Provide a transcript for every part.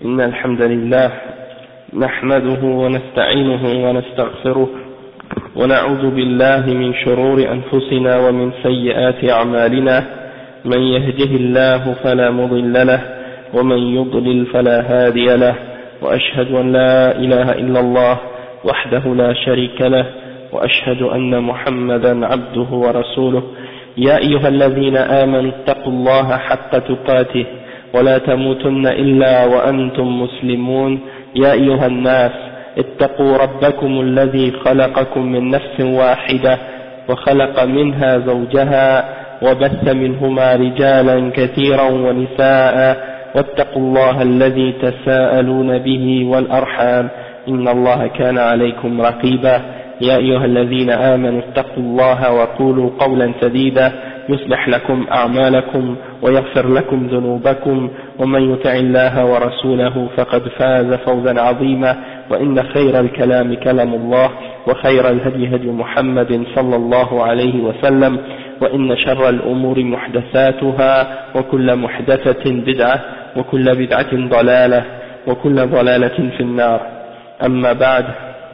إن الحمد لله نحمده ونستعينه ونستغفره ونعوذ بالله من شرور أنفسنا ومن سيئات أعمالنا من يهده الله فلا مضل له ومن يضلل فلا هادي له وأشهد أن لا إله إلا الله وحده لا شريك له وأشهد أن محمدا عبده ورسوله يا أيها الذين آمنوا اتقوا الله حق تقاته ولا تموتن إلا وأنتم مسلمون يا أيها الناس اتقوا ربكم الذي خلقكم من نفس واحدة وخلق منها زوجها وبث منهما رجالا كثيرا ونساء واتقوا الله الذي تساءلون به والأرحام إن الله كان عليكم رقيبا يا أيها الذين آمنوا اتقوا الله وقولوا قولا سديدا يصلح لكم أعمالكم ويغفر لكم ذنوبكم ومن يطع الله ورسوله فقد فاز فوزا عظيما وإن خير الكلام كلام الله وخير الهدي هدي محمد صلى الله عليه وسلم وإن شر الأمور محدثاتها وكل محدثة بدعة وكل بدعة ضلالة وكل ضلالة في النار أما بعد.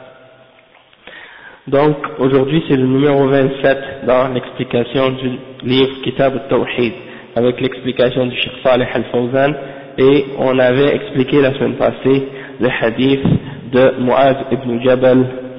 Donc aujourd'hui c'est le numéro 27 dans l'explication du livre Kitab al-Tawhid avec l'explication du Cheikh Salih al-Fawzan, et on avait expliqué la semaine passée le hadith de Mu'adh ibn Jabal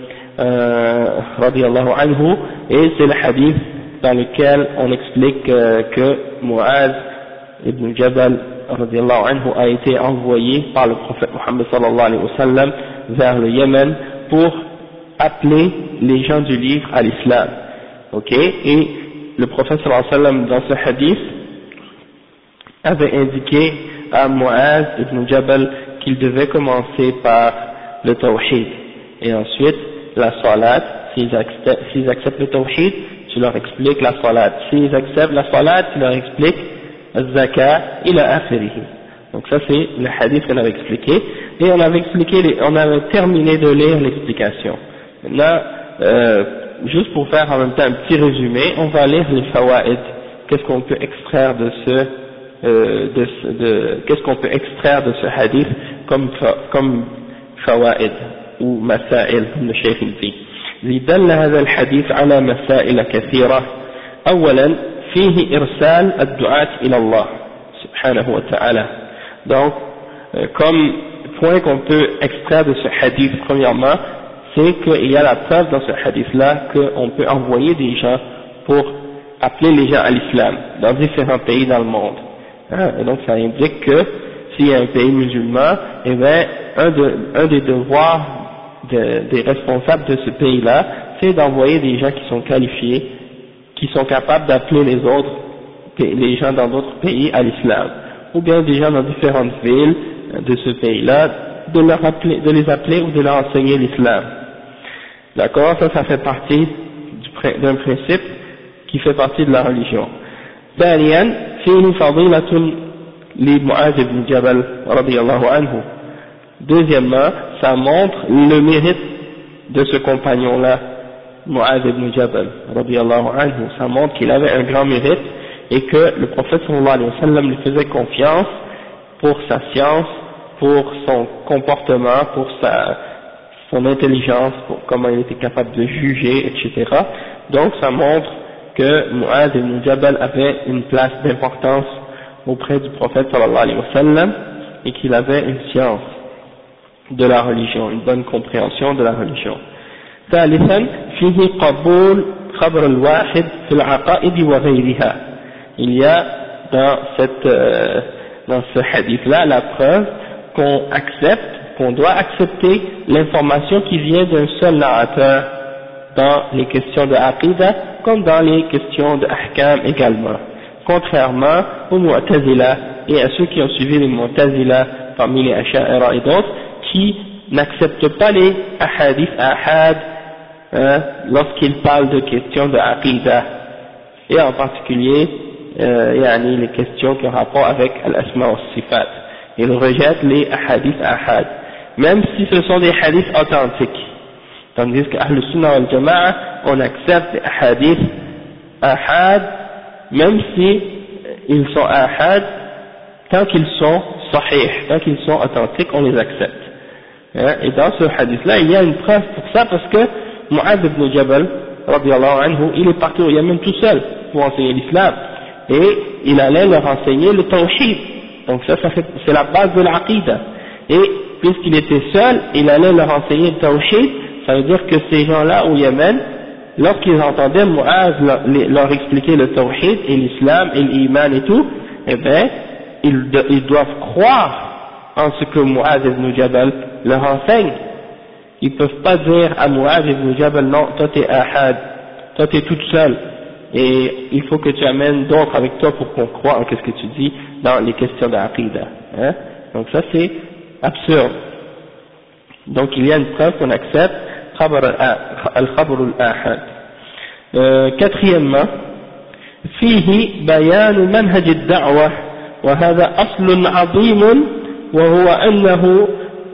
radiyallahu anhu, et c'est le hadith dans lequel on explique que Mu'adh ibn Jabal radiyallahu anhu a été envoyé par le prophète Muhammad sallallahu alayhi wa sallam vers le Yémen pour appeler les gens du livre à l'islam. Ok, et le prophète sallallahu alayhi wa sallam dans ce hadith avait indiqué à Mu'adh ibn Jabal qu'il devait commencer par le tawhid et ensuite la salat. S'ils acceptent le tawhid, tu leur expliques la salat. S'ils acceptent la salat, tu leur expliques le zakat ila akhirih. Donc ça c'est le hadith qu'on avait expliqué, et on avait terminé de lire l'explication. Maintenant, juste pour faire en même temps un petit résumé, on va lire les fawaïd. Qu'est-ce qu'on peut extraire de qu'est-ce qu'on peut extraire de ce hadith comme fawaïd ou masail, comme le cheikh dit. دل هذا الحديث على مسائل كثيرة. أولا فيه إرسال الدعاة إلى الله سبحانه وتعالى. Donc comme point qu'on peut extraire de ce hadith, premièrement, c'est qu'il y a la preuve dans ce hadith-là qu'on peut envoyer des gens pour appeler les gens à l'islam dans différents pays dans le monde. Et donc ça indique que s'il y a un pays musulman, eh bien, un des devoirs des responsables de ce pays-là, c'est d'envoyer des gens qui sont qualifiés, qui sont capables d'appeler les gens dans d'autres pays à l'islam, ou bien des gens dans différentes villes de ce pays-là, de les appeler ou de leur enseigner l'islam. D'accord, ça fait partie d'un principe qui fait partie de la religion. ثانيا فيه فضيلة لمعاذ بن جبل رضي الله عنه. Deuxièmement, ça montre le mérite de ce compagnon-là, Mu'adh ibn Jabal radiyallahu anhu. Ça montre qu'il avait un grand mérite et que le prophète sallallahu alayhi wa sallam lui faisait confiance pour sa science, pour son comportement, pour son intelligence, pour comment il était capable de juger, etc. Donc ça montre que Mu'adh ibn Jabal avait une place d'importance auprès du prophète sallallahu alayhi wa sallam, et qu'il avait une science de la religion, une bonne compréhension de la religion. ثالثا فيه قبول خبر الواحد في العقائد وغيرها. Il y a dans ce hadith-là la preuve qu'on doit accepter l'information qui vient d'un seul narrateur dans les questions de aqidah comme dans les questions de ahkam également, contrairement aux Mu'tazila et à ceux qui ont suivi les Mu'tazila parmi les Asha'ira et d'autres, qui n'acceptent pas les ahadith ahad lorsqu'ils parlent de questions de aqidah, et en particulier les questions qui ont rapport avec al-asma wa sifat. Ils rejettent les ahadith ahad, même si ce sont des hadiths authentiques. Tandis qu'Ahl Sunnah wal Jama'a, on accepte les hadiths ahad, même si ils sont ahad, tant qu'ils sont sahih, tant qu'ils sont authentiques, on les accepte. Hein? Et dans ce hadith-là, il y a une preuve pour ça, parce que Mu'adh ibn Jabal, radiyallahu anhu, il est parti au Yémen tout seul pour enseigner l'islam, et il allait leur enseigner le tawhid. Donc ça c'est la base de l'aqida. Et puisqu'il était seul, il allait leur enseigner le tawhid. Ça veut dire que ces gens-là au Yémen, lorsqu'ils entendaient Mu'adh leur expliquer le tawhid et l'islam et l'iman et tout, eh bien, ils doivent croire en ce que Mu'adh ibn Jabal leur enseigne. Ils ne peuvent pas dire à Mu'adh ibn Jabal, non, toi t'es ahad, toi t'es toute seule, et il faut que tu amènes d'autres avec toi pour qu'on croie en ce que tu dis dans les questions d'Aqida. Hein? Donc ça c'est absurde. Donc il y a une preuve qu'on accepte, al-khabr al-ahad. Quatrièmement, فيه بيان منهج الدعوة وهذا أصل عظيم وهو أنه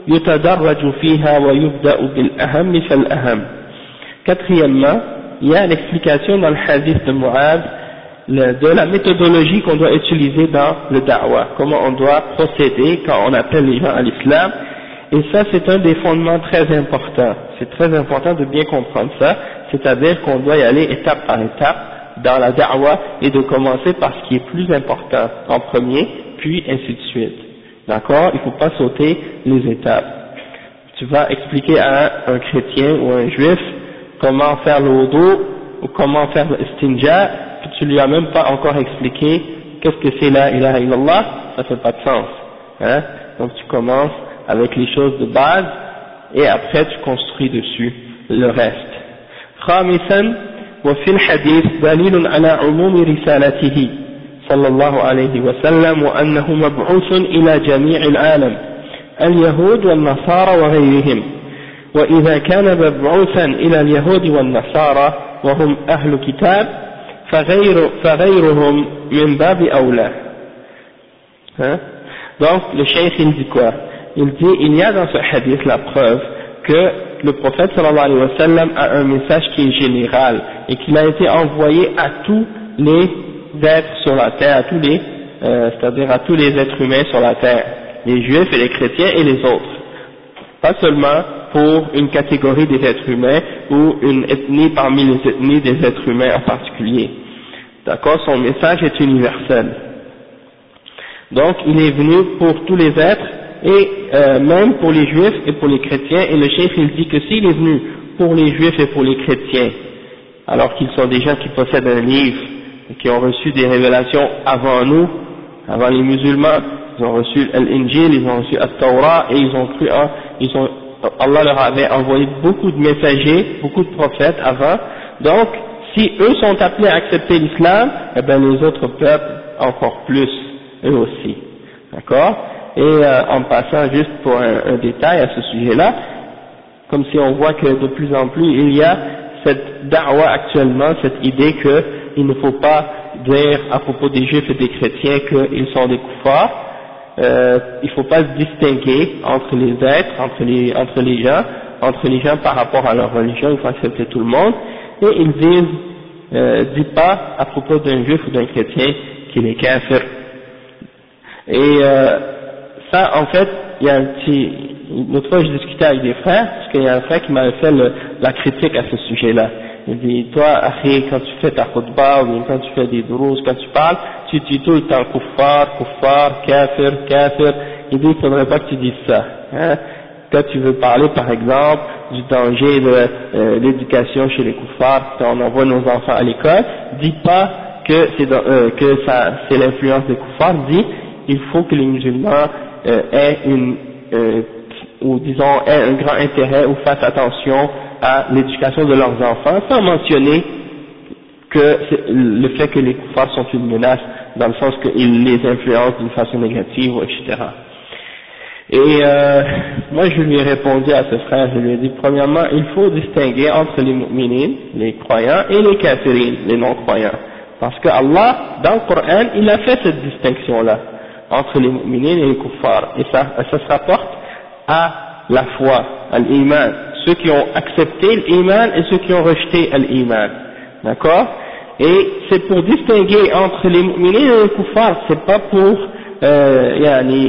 يتدرج فيها ويبدأ بالأهم فالأهم. Quatrièmement, il y a l'explication dans le hadith de Mu'adh de la méthodologie qu'on doit utiliser dans le da'wah, comment on doit procéder quand on appelle les gens à l'islam, et ça c'est un des fondements très importants. C'est très important de bien comprendre ça, c'est-à-dire qu'on doit y aller étape par étape dans la da'wah et de commencer par ce qui est plus important en premier, puis ainsi de suite. D'accord? Il ne faut pas sauter les étapes. Tu vas expliquer à un chrétien ou un juif comment faire le wudu ou comment faire l'istinja, puis tu lui as même pas encore expliqué qu'est-ce que c'est la ilaha illallah, ça fait pas de sens. Hein? Donc tu commences avec les choses de base et après tu construis dessus le reste. خامسا وفي الحديث دليل على عموم رسالته صلى الله عليه وسلم وأنه مبعوث إلى جميع العالم اليهود والنصارى وغيرهم، وإذا كان مبعوثا إلى اليهود والنصارى وهم أهل كتاب فغيرهم من باب أولى. Donc le cheikh il dit quoi? Il dit il y a dans ce hadith la preuve que le prophète sallallahu alayhi wa sallam a un message qui est général et qu'il a été envoyé à tous les êtres sur la terre, à tous les, c'est-à-dire à tous les êtres humains sur la terre, les juifs et les chrétiens et les autres, pas seulement pour une catégorie des êtres humains ou une ethnie parmi les ethnies des êtres humains en particulier. D'accord, son message est universel. Donc il est venu pour tous les êtres et même pour les juifs et pour les chrétiens, et le cheikh il dit que s'il est venu pour les juifs et pour les chrétiens, alors qu'ils sont des gens qui possèdent un livre et qui ont reçu des révélations avant nous, avant les musulmans, ils ont reçu l'Injil, ils ont reçu At-Torah et ils ont cru Allah leur avait envoyé beaucoup de messagers, beaucoup de prophètes avant. Donc si eux sont appelés à accepter l'islam, eh bien les autres peuples encore plus, eux aussi. D'accord? Et en passant juste pour un détail à ce sujet-là, comme si on voit que de plus en plus il y a cette da'wa actuellement, cette idée qu'il ne faut pas dire à propos des juifs et des chrétiens qu'ils sont des kuffars, il ne faut pas se distinguer entre les êtres, entre les gens par rapport à leur religion, il faut accepter tout le monde, et ils disent, dis pas à propos d'un juif ou d'un chrétien qu'il est kafir. Et ça, en fait, il y a une autre fois je discutais avec des frères, parce qu'il y a un frère qui m'avait fait la critique à ce sujet-là. Il dit, toi, Akhi, quand tu fais ta khutbah, ou bien quand tu fais des durous, quand tu parles, tu dis tout le temps kuffar, kafir. Il dit, il faudrait pas que tu dises ça. Hein? Quand tu veux parler, par exemple, du danger de l'éducation chez les kuffars, quand on envoie nos enfants à l'école, dis pas que c'est l'influence des kuffars, dis, il faut que les musulmans aient aient un grand intérêt ou fassent attention à l'éducation de leurs enfants, sans mentionner que le fait que les kuffars sont une menace, dans le sens qu'ils les influencent d'une façon négative, etc. Et moi je lui ai répondu à ce frère, je lui ai dit, premièrement, il faut distinguer entre les mu'minines, les croyants, et les kafirines, les non-croyants. Parce que Allah, dans le Coran, il a fait cette distinction-là, entre les mu'minines et les kuffars. Et ça se rapporte à la foi, à l'iman. Ceux qui ont accepté l'iman et ceux qui ont rejeté l'iman. D'accord? Et c'est pour distinguer entre les mu'minines et les kuffars, c'est pas pour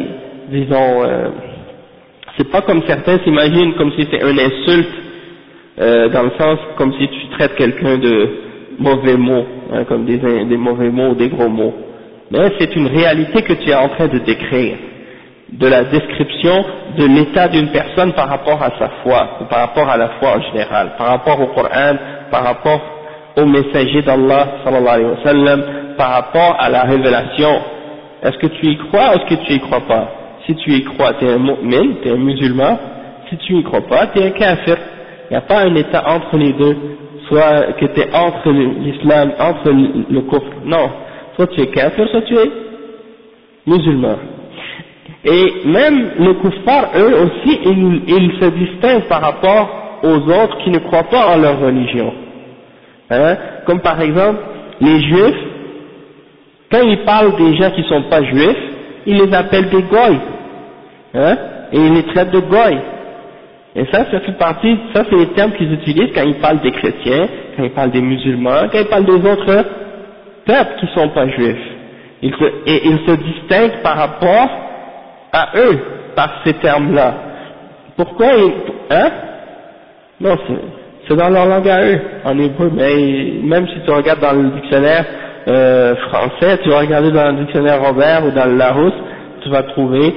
disons, c'est pas comme certains s'imaginent comme si c'est une insulte, dans le sens comme si tu traites quelqu'un de mauvais mots, hein, comme des mauvais mots ou des gros mots. Mais c'est une réalité que tu es en train de décrire, de la description de l'état d'une personne par rapport à sa foi, ou par rapport à la foi en général, par rapport au Coran, par rapport au messager d'Allah, sallallahu alayhi wa sallam, par rapport à la révélation. Est-ce que tu y crois ou est-ce que tu y crois pas? Si tu y crois, tu es un mu'min, tu es un musulman. Si tu y crois pas, tu es un kafir. Il n'y a pas un état entre les deux, soit que tu es entre l'islam, entre le kufr. Non, soit tu es kafir, soit tu es musulman. Et même les kuffars, eux aussi, ils se distinguent par rapport aux autres qui ne croient pas en leur religion. Hein? Comme par exemple, les juifs, quand ils parlent des gens qui ne sont pas juifs, ils les appellent des goy, hein? Et ils les traitent de goy. Et ça fait partie, ça c'est les termes qu'ils utilisent quand ils parlent des chrétiens, quand ils parlent des musulmans, quand ils parlent des autres peuples qui ne sont pas juifs. Ils se distinguent par rapport à eux, par ces termes-là. Pourquoi hein? Non, c'est dans leur langue à eux, en hébreu, mais même si tu regardes dans le dictionnaire français, tu vas regarder dans le dictionnaire Robert ou dans le Larousse, tu vas trouver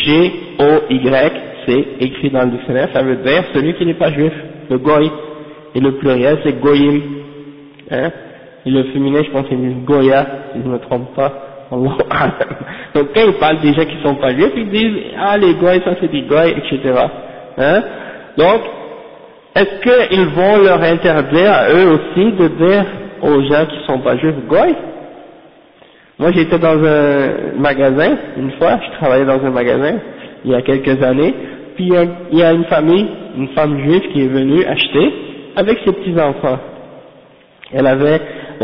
G-O-Y, c'est écrit dans le dictionnaire, ça veut dire celui qui n'est pas juif, le goy, et le pluriel c'est goyim, hein? Et le féminin je pense qu'ils disent goya, si je ne me trompe pas. Donc quand ils parlent des gens qui ne sont pas juifs, ils disent ah les goy, ça c'est des goy, etc. Hein? Donc est-ce qu'ils vont leur interdire à eux aussi de dire aux gens qui ne sont pas juifs goy? Moi j'étais dans un magasin, une fois, je travaillais dans un magasin, il y a quelques années, puis il y a une famille, une femme juive qui est venue acheter avec ses petits enfants. Elle avait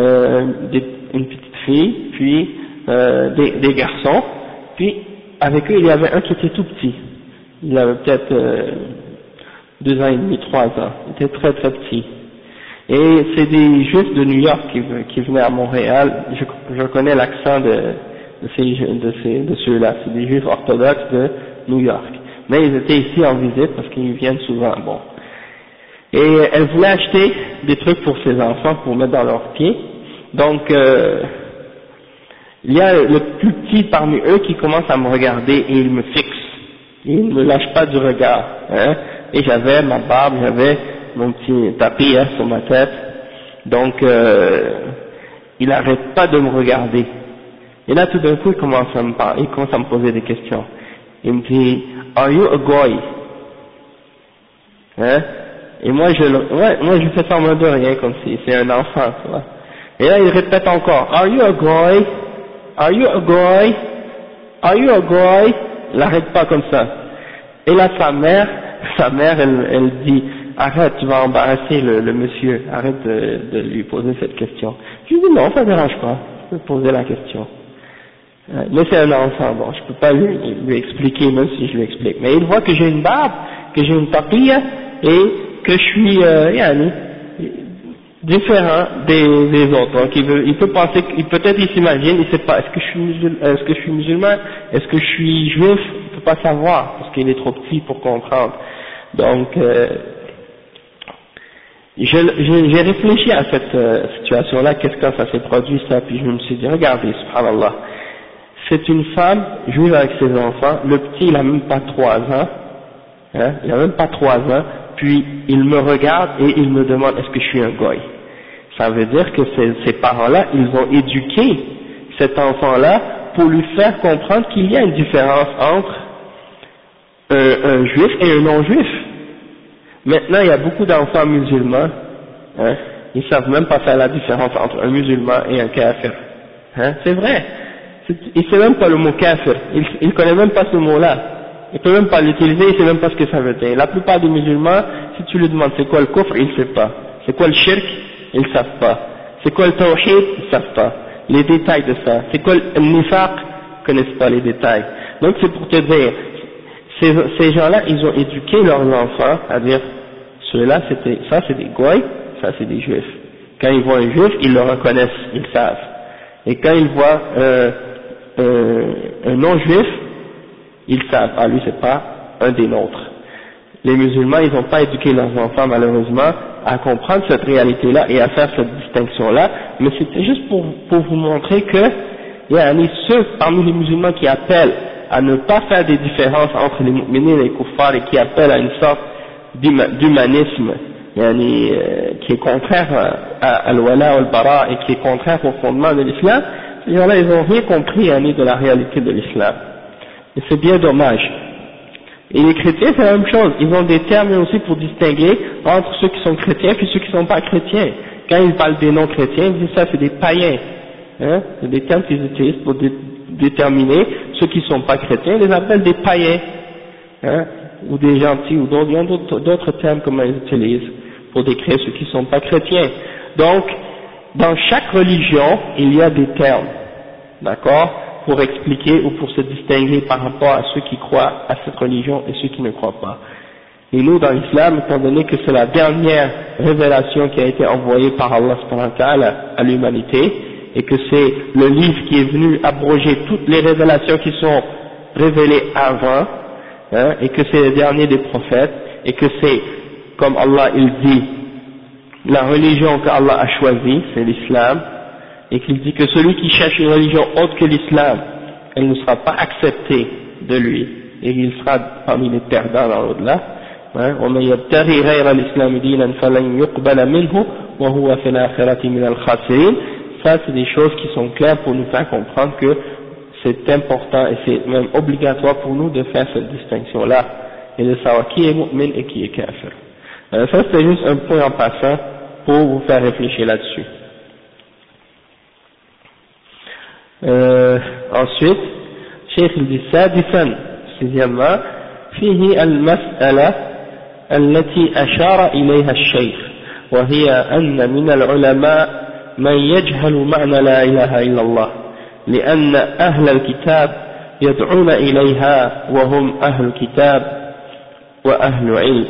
une petite fille, puis des garçons, puis avec eux il y avait un qui était tout petit, il avait peut-être 2 ans et demi, 3 ans, il était très très petit. Et c'est des juifs de New York qui venaient à Montréal, je connais l'accent de ceux-là, c'est des juifs orthodoxes de New York. Mais ils étaient ici en visite parce qu'ils viennent souvent, bon. Et elle voulait acheter des trucs pour ses enfants pour mettre dans leurs pieds. Donc, il y a le plus petit parmi eux qui commence à me regarder et il me fixe. Il ne me lâche pas du regard. Hein. Et j'avais ma barbe, j'avais mon petit tapis hein, sur ma tête. Donc, il n'arrête pas de me regarder. Et là, tout d'un coup, il commence à me parler, il commence à me poser des questions. Il me dit, are you a goy? Hein? Et moi, je fais semblant de rien, comme si c'est un enfant, tu vois. Et là, il répète encore, are you a goy? Are you a goy? Are you a goy? Il n'arrête pas comme ça. Et là, sa mère, elle dit, arrête, tu vas embarrasser le monsieur, arrête de lui poser cette question. Je lui dis, non, ça ne dérange pas, je peux poser la question. Mais c'est un enfant, bon, je peux pas lui expliquer, même si je lui explique. Mais il voit que j'ai une barbe, que j'ai une papille, et que je suis, différent des autres. Donc il peut penser, peut-être il s'imagine, il sait pas, est-ce que je suis musulman, est-ce que je suis juif, il peut pas savoir, parce qu'il est trop petit pour comprendre. Donc, j'ai réfléchi à cette situation-là, qu'est-ce que ça s'est produit ça, puis je me suis dit, regardez, subhanallah, c'est une femme juive avec ses enfants, le petit il a même pas 3 ans, hein, il a même pas 3 ans, puis il me regarde et il me demande est-ce que je suis un goy. Ça veut dire que ces parents-là, ils ont éduqué cet enfant-là pour lui faire comprendre qu'il y a une différence entre un juif et un non-juif. Maintenant, il y a beaucoup d'enfants musulmans, hein, ils savent même pas faire la différence entre un musulman et un kafir. Hein, c'est vrai. Il sait même pas le mot kafir, il connaît même pas ce mot-là. Il peut même pas l'utiliser, il sait même pas ce que ça veut dire. La plupart des musulmans, si tu lui demandes c'est quoi le kufr, il sait pas. C'est quoi le shirk, ils savent pas. C'est quoi le tawhid, ils savent pas. Les détails de ça. C'est quoi le nifaq, ils connaissent pas les détails. Donc c'est pour te dire, ces gens-là, ils ont éduqué leurs enfants à dire, ceux-là ça c'est des goy, ça c'est des juifs. Quand ils voient un juif, ils le reconnaissent, ils savent. Et quand ils voient un non-juif, ils savent, ah lui c'est pas un des nôtres. Les musulmans, ils n'ont pas éduqué leurs enfants malheureusement à comprendre cette réalité-là et à faire cette distinction-là, mais c'était juste pour vous montrer que il y a ceux parmi les musulmans qui appellent à ne pas faire des différences entre les mu'minines et les kuffars et qui appellent à une sorte d'humanisme qui est contraire à al-wala wal-bara et qui est contraire au fondement de l'islam. Ces gens-là, ils n'ont rien compris de la réalité de l'islam. Et c'est bien dommage. Et les chrétiens, c'est la même chose. Ils ont des termes aussi pour distinguer entre ceux qui sont chrétiens et ceux qui ne sont pas chrétiens. Quand ils parlent des non-chrétiens, ils disent ça, c'est des païens. C'est des termes qu'ils utilisent pour déterminer ceux qui ne sont pas chrétiens. Ils les appellent des païens. Ou des gentils, ou d'autres. Ils ont d'autres termes comme ils utilisent pour décrire ceux qui ne sont pas chrétiens. Donc, dans chaque religion, il y a des termes. D'accord? Pour expliquer ou pour se distinguer par rapport à ceux qui croient à cette religion et ceux qui ne croient pas. Et nous, dans l'islam, étant donné que c'est la dernière révélation qui a été envoyée par Allah subhanahu wa ta'ala à l'humanité, et que c'est le livre qui est venu abroger toutes les révélations qui sont révélées avant, et que c'est le dernier des prophètes, et que c'est, comme Allah il dit, la religion qu'Allah a choisie, c'est l'islam, et qu'il dit que celui qui cherche une religion autre que l'islam, elle ne sera pas acceptée de lui, et il sera parmi les perdants dans l'au-delà. وَمَنْ يَبْتَغِي غَيْرَ الْإِسْلَامِ دِينًا فَلَنْ يُقْبَلَ مِنْهُ وَهُوَ فِي الْآخِرَةِ مِنَ الْخَاسِرِينَ. Ça, c'est des choses qui sont claires pour nous faire comprendre que c'est important et c'est même obligatoire pour nous de faire cette distinction-là et de savoir qui est mu'min et qui est kafir. Ça, c'est juste un point en passant pour vous faire réfléchir là-dessus. Ensuite, Cheikh il dit سادسا, sixièmement, فيه المسألة التي أشار إليها الشيخ وهي أن من العلماء من يجهل معنى لا إله إلا الله لأن أهل الكتاب يدعون إليها وهم أهل الكتاب وأهل علم.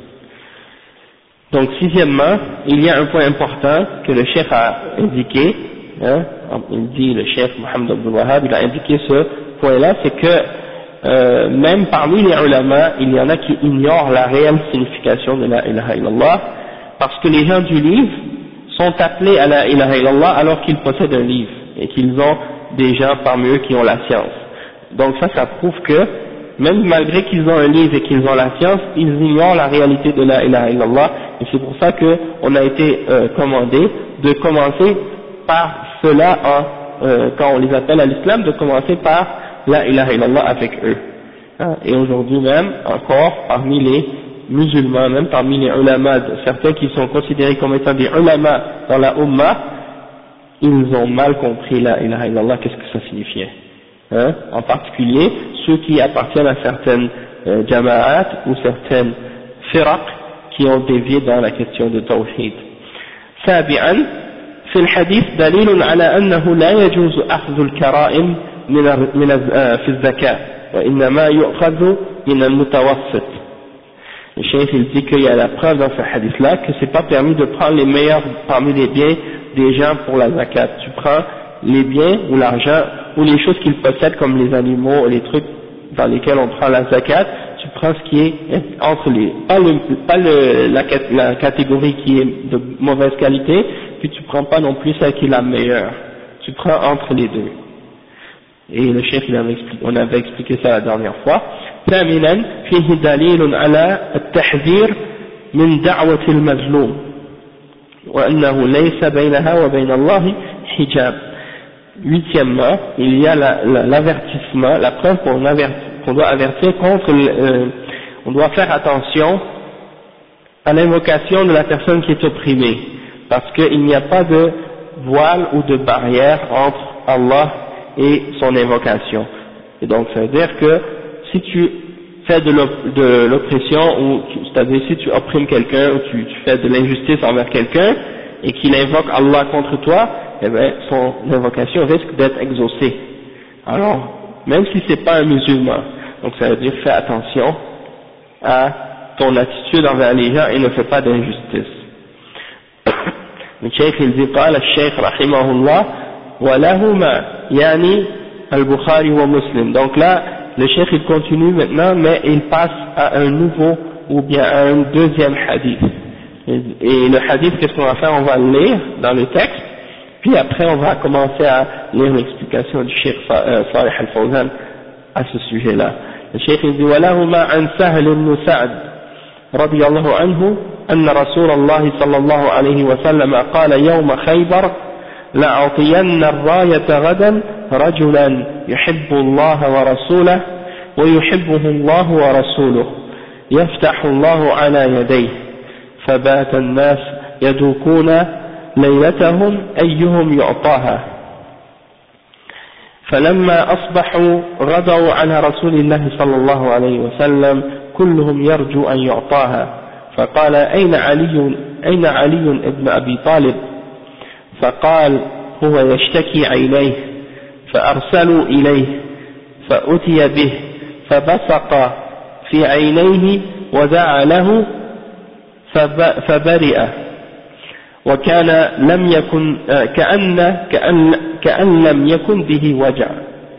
Donc sixièmement, il y a un point important que le cheikh a indiqué, il dit le cheikh Mohammed Abdul Wahhab, il a indiqué ce point-là, c'est que même parmi les ulama, il y en a qui ignorent la réelle signification de la ilaha illallah, parce que les gens du livre sont appelés à la ilaha illallah alors qu'ils possèdent un livre, et qu'ils ont des gens parmi eux qui ont la science. Donc ça prouve que, même malgré qu'ils ont un livre et qu'ils ont la science, ils ignorent la réalité de la ilaha illallah, et c'est pour ça qu'on a été commandé de commencer par cela quand on les appelle à l'islam, de commencer par la ilaha illallah avec eux. Et aujourd'hui même, encore, parmi les musulmans, même parmi les ulama, certains qui sont considérés comme étant des ulama dans la Ummah, ils ont mal compris la ilaha illallah, qu'est-ce que ça signifiait. En particulier, ceux qui appartiennent à certaines jama'at ou certaines firaq qui ont dévié dans la question de tawhid. سابعا في الحديث دليل على أنه لا يجوز أخذ الكرائم في الزكاة وإنما يؤخذ من المتوسط. Le cheikh il dit qu'il y a la preuve dans ce hadith-là que c'est pas permis de prendre les meilleurs parmi les biens des gens pour la zakat. Tu prends les biens ou l'argent ou les choses qu'ils possèdent comme les animaux, les trucs dans lesquels on prend la zakat, tu prends ce qui est entre les, la catégorie qui est de mauvaise qualité, puis tu prends pas non plus celle qui est la meilleure. Tu prends entre les deux. Et le chef on avait expliqué ça la dernière fois. ثامنا فيه دليل على التحذير من دعوة المظلوم وأنه ليس بينها وبين الله حجاب. Huitièmement, il y a l'avertissement, la preuve qu'on doit avertir contre, on doit faire attention à l'invocation de la personne qui est opprimée, parce qu'il n'y a pas de voile ou de barrière entre Allah et son invocation. Et donc ça veut dire que si tu fais de l'oppression, ou c'est-à-dire si tu opprimes quelqu'un ou tu fais de l'injustice envers quelqu'un et qu'il invoque Allah contre toi, eh bien son invocation risque d'être exaucée. Alors, même si c'est pas un musulman, donc ça veut dire fais attention à ton attitude envers les gens et ne fais pas d'injustice. Le cheikh il dit قال الشيخ رحمه الله ولهما يعني البخاري ومسلم. Donc là le cheikh il continue maintenant, mais il passe à un nouveau ou bien à un deuxième hadith. Et le hadith, qu'est-ce qu'on va faire? On va le lire dans le texte, puis après on va commencer à lire l'explication du cheikh Salih al-Fawzan à ce sujet-là. Le cheikh il dit وَلَهُمَا عَنْ سَهْلِ بْنِ سَعْدٍ رضي الله عنه أن رسول الله صلى الله عليه وسلم قال يوم خيبر لأعطين الراية غدا رجلا يحب الله ورسوله ويحبه الله ورسوله يفتح الله على يديه فبات الناس يدوكون ليلتهم أيهم يعطاها فلما أصبحوا غدوا على رسول الله صلى الله عليه وسلم كلهم يرجو أن يعطاها فقال أين علي ابن أبي طالب فقال هو يشتكي عينيه فأرسلوا إليه فأتي به فبصق في عينيه ودعا له فبرئ وكان لم يكن كأن لم يكن به وجع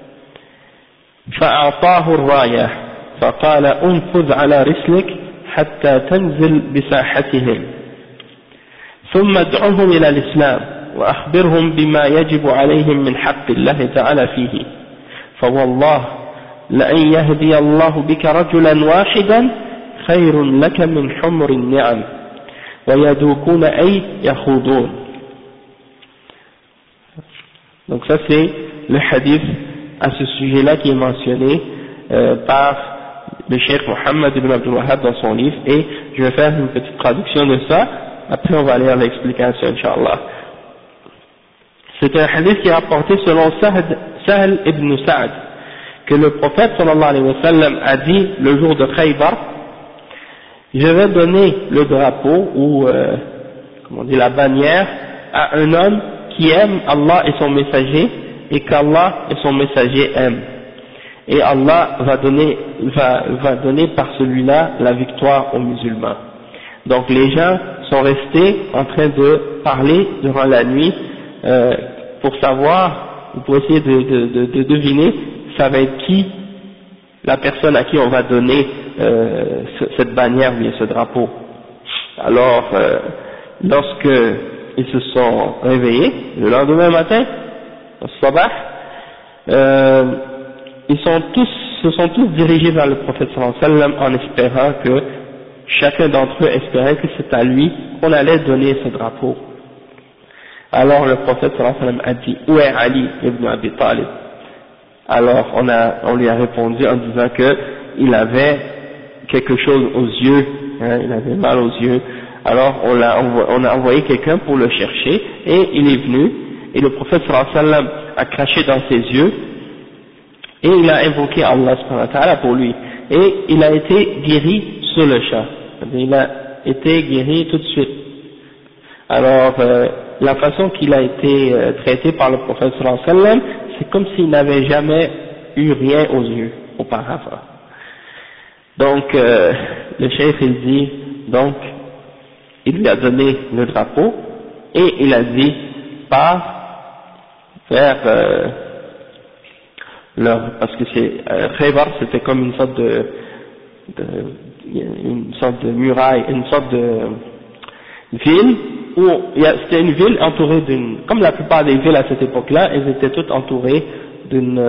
فأعطاه الراية فقال انفذ على رسلك حتى تنزل بساحتهم ثم ادعوهم إلى الإسلام وأخبرهم بما يجب عليهم من حق الله تعالى فيه فوالله لأن يهدي الله بك رجلا واحدا خير لك من حمر النعم ويدوكون أي يخوضون. Donc ça c'est le hadith à ce sujet-là qui est mentionné par le cheikh Mohammed ibn Abdul Wahhab dans son livre, et je vais faire une petite traduction de ça, après on va lire l'explication Inch'Allah. C'est un hadith qui est rapporté selon Sahl ibn Sa'd, que le prophète sallallahu alayhi wa sallam a dit le jour de Khaybar: je vais donner le drapeau ou comment on dit, la bannière à un homme qui aime Allah et son messager et qu'Allah et son messager aiment, et Allah va donner par celui-là la victoire aux musulmans. Donc les gens sont restés en train de parler durant la nuit pour savoir, ou pour essayer de deviner ça va être qui la personne à qui on va donner cette bannière ou bien ce drapeau. Alors lorsque ils se sont réveillés le lendemain matin, au sabah, ils se sont tous dirigés vers le prophète sallallahu alayhi wa sallam en espérant que chacun d'entre eux espérait que c'est à lui qu'on allait donner ce drapeau. Alors le prophète sallallahu alayhi wa sallam a dit: où est Ali ibn Abi Talib? Alors on lui a répondu en disant que il avait quelque chose aux yeux, hein, il avait mal aux yeux. Alors on a envoyé quelqu'un pour le chercher, et il est venu, et le prophète sallallahu alayhi wa sallam a craché dans ses yeux, et il a invoqué Allah subhanahu wa ta'ala pour lui, et il a été guéri sur le champ, il a été guéri tout de suite. Alors la façon qu'il a été traité par le prophète sallallahu alayhi wa sallam, c'est comme s'il n'avait jamais eu rien aux yeux auparavant. Donc le cheikh il dit, donc il lui a donné le drapeau et il a dit: pars vers parce que Khaybar c'était comme une sorte de muraille, une sorte de ville où c'était une ville entourée d'une, comme la plupart des villes à cette époque-là, elles étaient toutes entourées d'une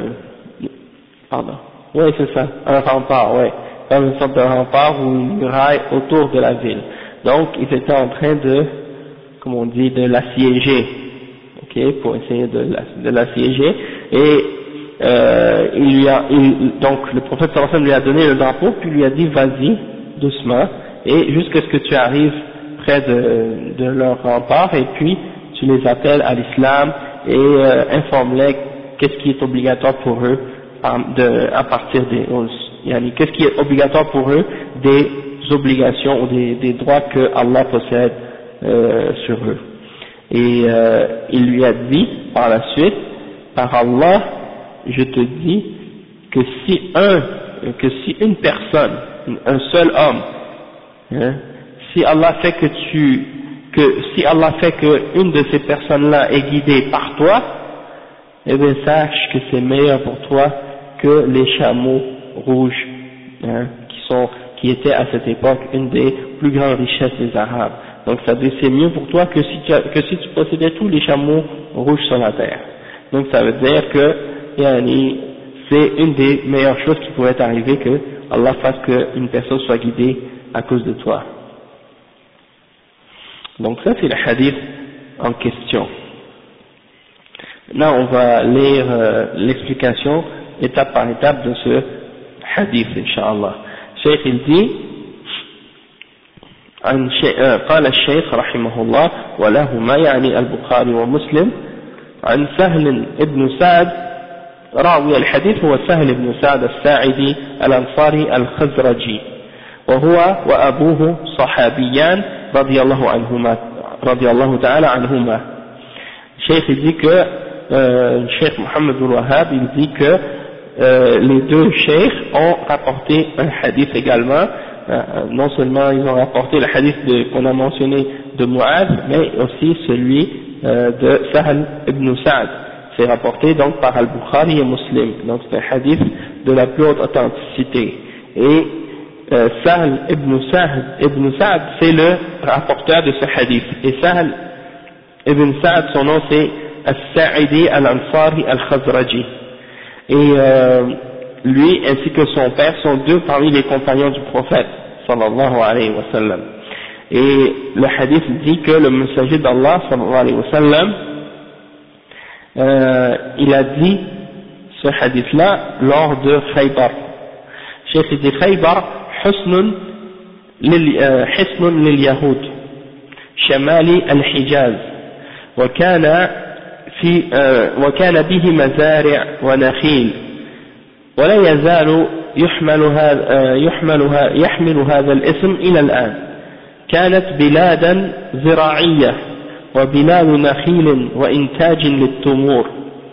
ouais c'est ça, un rempart, ouais, comme une sorte de rempart ou une muraille autour de la ville. Donc ils étaient en train de, comme on dit, de l'assiéger, ok, pour essayer de l'assiéger, et donc le prophète sallallahu alayhi wa sallam lui a donné le drapeau, puis lui a dit: vas-y doucement, et jusqu'à ce que tu arrives près de leur rempart, et puis tu les appelles à l'islam et informe-les qu'est-ce qui est obligatoire pour eux à partir qu'est-ce qui est obligatoire pour eux des obligations ou des droits que Allah possède sur eux. Et il lui a dit par la suite: par Allah, je te dis que si une personne, un seul homme, hein, si Allah fait que une de ces personnes-là est guidée par toi, eh bien sache que c'est meilleur pour toi que les chameaux rouges, hein, qui étaient à cette époque une des plus grandes richesses des Arabes. Donc ça veut dire c'est mieux pour toi que si tu possédais tous les chameaux rouges sur la terre. Donc ça veut dire que c'est une des meilleures choses qui pourrait arriver, que Allah fasse qu'une personne soit guidée à cause de toi. Donc ça c'est le hadith en question. Là on va lire l'explication étape par étape de ce hadith, Inch'Allah. Cheikh il dit قال الشيخ رحمه الله ولهما يعني البخاري ومسلم عن سهل ابن سعد، راوي الحديث هو سهل بن سعد الساعدي الأنصاري الخزرجي، وهو وأبوه صحابيان رضي الله تعالى عنهما. الشيخ dit que Cheikh Mohammed al-Wahhab il dit que les deux cheikhs ont rapporté un hadith également. Non seulement ils ont rapporté le hadith qu'on a mentionné de Mu'adh, mais aussi celui de Sahl ibn Sa'd. C'est rapporté donc par Al-Bukhari et Muslim. Donc c'est un hadith de la plus haute authenticité. Et Sahl ibn Sa'd c'est le rapporteur de ce hadith. Et Sahl ibn Sa'd, son nom c'est As-Sa'idi Al-Ansari Al-Khazraji. Et lui ainsi que son père sont deux parmi les compagnons du prophète sallallahu alayhi wa sallam. Et le hadith dit que le messager d'Allah sallallahu alayhi wa sallam il a dit ce hadith là lors de Khaybar. Cheikh dit Khaybar حصن لليهود شمال الحجاز وكان به مزارع ونخيل ولا يزال يحمل هذا الاسم إلى الآن. كانت بلادا زراعية وبلاد نخيل وإنتاج للتمور،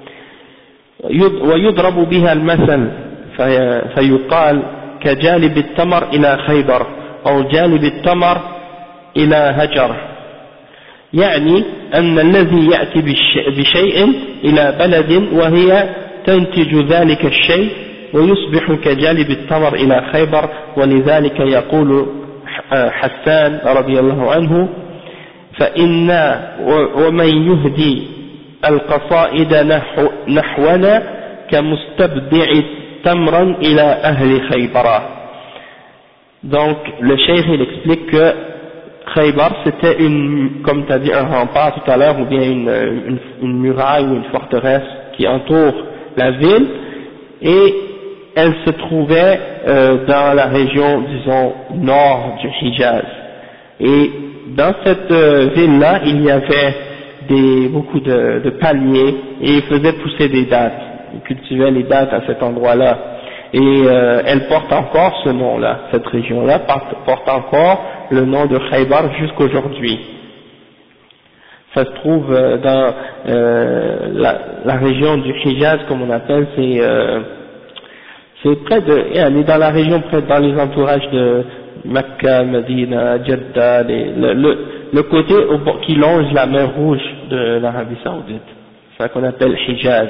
ويضرب بها المثل فيقال كجالب التمر إلى خيبر أو جالب التمر إلى هجر، يعني أن الذي يأتي بشيء إلى بلد وهي تنتج ذلك الشيء ويصبح كجالب التمر إلى خيبر. ولذلك يقول حسان رضي الله عنه فإنا ومن يهدي القصائد نحونا كمستبدع تمرا إلى أهل خيبر. Donc le cheikh il explique que Khaybar c'était comme tu as dit, un rempart tout à l'heure, ou bien une muraille ou une forteresse qui entoure la ville, et elle se trouvait dans la région, disons, nord du Hijaz. Et dans cette ville-là, il y avait beaucoup de palmiers, et ils faisaient pousser des dattes. Ils cultivaient les dattes à cet endroit-là. Et elle porte encore ce nom-là, cette région-là porte encore le nom de Khaybar jusqu'aujourd'hui. Ça se trouve dans la région du Hijaz, comme on appelle, c'est près de, elle est dans la région dans les entourages de Mecca, Medina, Jeddah, le côté qui longe la mer Rouge de l'Arabie Saoudite. C'est ça qu'on appelle Hijaz.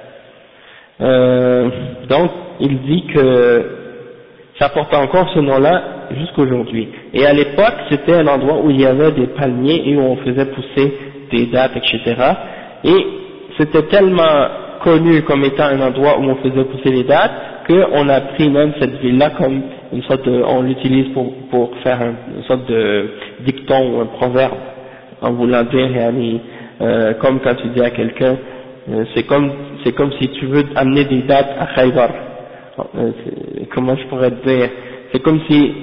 Donc, il dit que ça porte encore ce nom-là jusqu'aujourd'hui. Et à l'époque, c'était un endroit où il y avait des palmiers et où on faisait pousser des dattes, etc. Et c'était tellement connu comme étant un endroit où on faisait pousser les dattes qu'on a pris même cette ville-là comme une sorte de, on l'utilise pour faire une sorte de dicton ou un proverbe, en voulant dire, comme quand tu dis à quelqu'un, c'est comme si tu veux amener des dattes à Khaybar. Comment je pourrais te dire, c'est comme si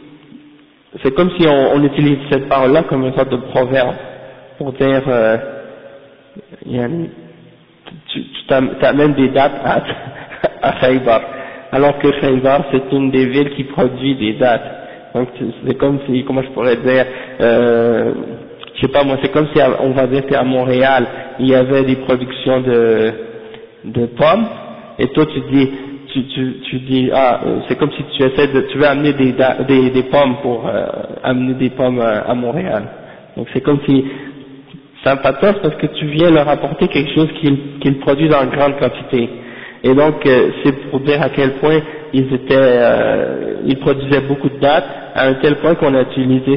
on utilise cette parole-là comme une sorte de proverbe pour dire tu t'amènes des dattes à Khaybar, alors que Khaybar c'est une des villes qui produit des dattes. Donc c'est comme si, comment je pourrais dire, je sais pas moi, c'est comme si on va dire qu'à Montréal il y avait des productions de pommes, et toi tu dis c'est comme si tu veux amener des pommes pour amener des pommes à Montréal. Donc c'est comme si ça me passe parce que tu viens leur apporter quelque chose qu'ils produisent en grande quantité. Et donc c'est pour dire à quel point ils produisaient beaucoup de dates, à un tel point qu'on a utilisé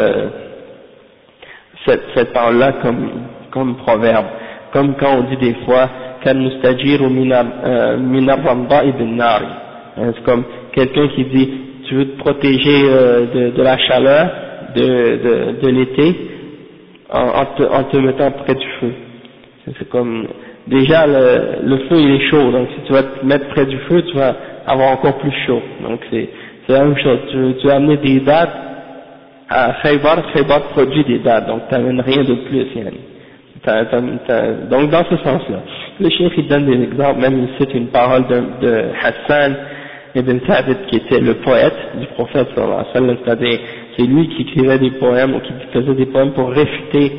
cette parole-là comme proverbe, comme quand on dit des fois kan mustajiru min ar-ramda'i bin-nari, c'est comme quelqu'un qui dit tu veux te protéger de la chaleur de l'été en te mettant près du feu. C'est comme déjà le feu il est chaud, donc si tu vas te mettre près du feu tu vas avoir encore plus chaud, donc c'est la même chose. Tu vas amener des dates à Khaybar produit des dates, donc tu n'amènes rien de plus, donc dans ce sens-là. Le cheikh il donne des exemples, même il cite une parole de Hassan ibn Thabit qui était le poète du prophète sallallahu alayhi wa sallam, c'est-à-dire c'est lui qui écrivait des poèmes ou qui faisait des poèmes pour réfuter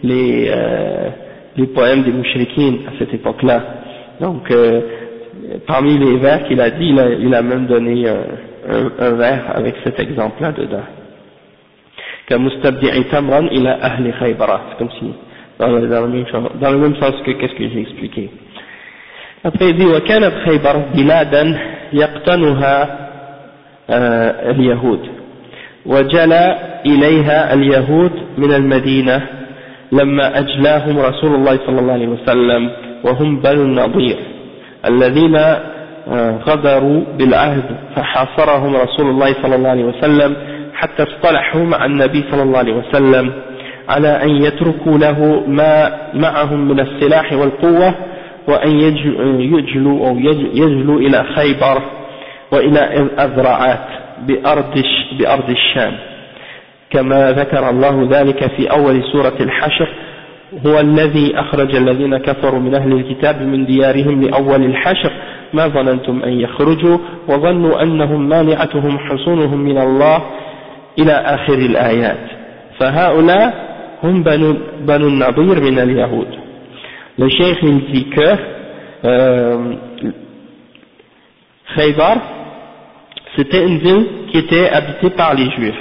les poèmes des mouchrikines à cette époque-là. Donc parmi les vers qu'il a dit, il a même donné un vers avec cet exemple-là dedans. كمستبدع تمرا إلى أهل خيبر, c'est comme si dans le même sens que qu'est-ce que j'ai expliqué. Après il dit وكانت خيبر بلادا يقتنها اليهود وجلى إليها اليهود من المدينة لما أجلاهم رسول الله صلى الله عليه وسلم وهم بنو النضير الذين غدروا بالعهد فحاصرهم رسول الله صلى الله عليه وسلم حتى اصطلحوا مع النبي صلى الله عليه وسلم على أن يتركوا له ما معهم من السلاح والقوة وأن يجلوا أو يجلوا إلى خيبر وإلى أذرعات بأرض الشام كما ذكر الله ذلك في أول سورة الحشر هو الذي أخرج الذين كفروا من أهل الكتاب من ديارهم لأول الحشر ما ظننتم أن يخرجوا وظنوا أنهم مانعتهم حصونهم من الله إلى آخر الآيات فهؤلاء هم بنو النضير من اليهود. Le cheikh il dit que Khaybar c'était une ville qui était habitée par les juifs.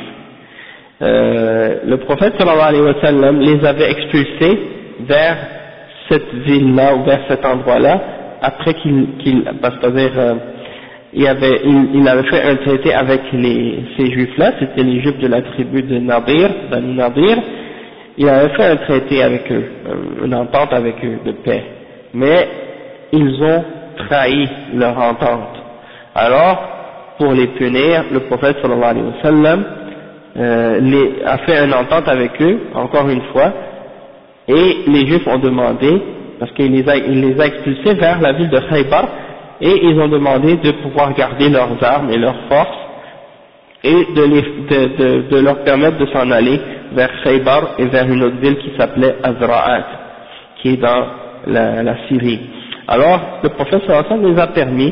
Le prophète sallallahu alayhi wa sallam les avait expulsés vers cette ville-là ou vers cet endroit-là après il avait fait un traité avec ces juifs-là, c'était les juifs de la tribu de Nadir, Bani Nadir. Il avait fait un traité avec eux, une entente avec eux de paix, mais ils ont trahi leur entente. Alors, pour les punir, le prophète sallallahu alayhi wa sallam a fait une entente avec eux, encore une fois, et les juifs ont demandé, parce qu'il les a expulsés vers la ville de Khaybar, et ils ont demandé de pouvoir garder leurs armes et leurs forces, et de leur permettre de s'en aller vers Khaybar et vers une autre ville qui s'appelait Azra'at, qui est dans la Syrie. Alors, le prophète sallallahu alayhi wa sallam les a permis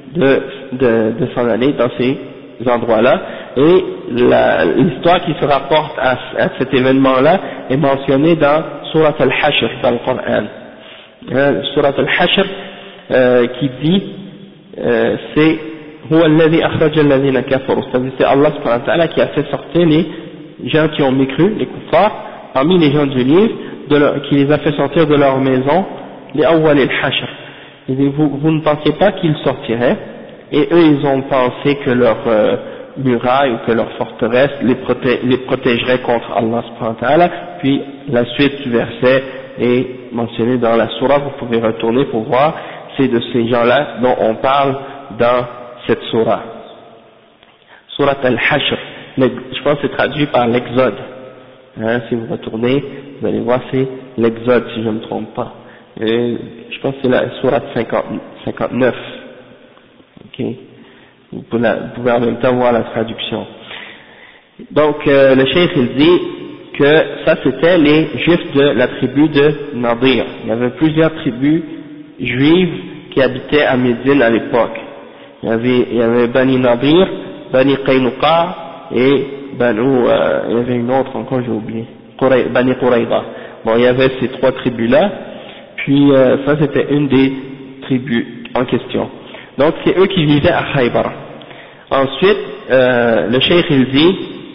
de s'en aller dans ces endroits-là, et l'histoire qui se rapporte à cet événement-là est mentionnée dans Surat al-Hashr dans le Coran. Surat al-Hashr qui dit c'est هو الذي أخرج الذين كفروا, c'est Allah subhanahu wa ta'ala qui a fait sortir les gens qui ont mécru, les kuffars, parmi les gens du livre, qui les a fait sortir de leur maison, les awwal al-Hashr. Vous ne pensiez pas qu'ils sortiraient, et eux ils ont pensé que leur muraille ou que leur forteresse les protégerait contre Allah subhanahu wa ta'ala. Puis la suite du verset est mentionnée dans la sourate, vous pouvez retourner pour voir, c'est de ces gens-là dont on parle dans cette sourate. Sourate al-Hashr, je pense que c'est traduit par l'exode. Si vous retournez, vous allez voir c'est l'exode si je ne me trompe pas. Et je pense que c'est la sourate 59. Ok. Vous pouvez en même temps voir la traduction. Donc le cheikh il dit que ça c'était les juifs de la tribu de Nadir. Il y avait plusieurs tribus juives qui habitaient à Médine à l'époque. Il y avait Bani Nadir, Bani Qaynuqa et il y avait une autre encore j'ai oublié, Bani Qurayza. Bon, il y avait ces trois tribus là, puis ça c'était une des tribus en question. Donc c'est eux qui vivaient à Khaybar. Ensuite le cheikh il dit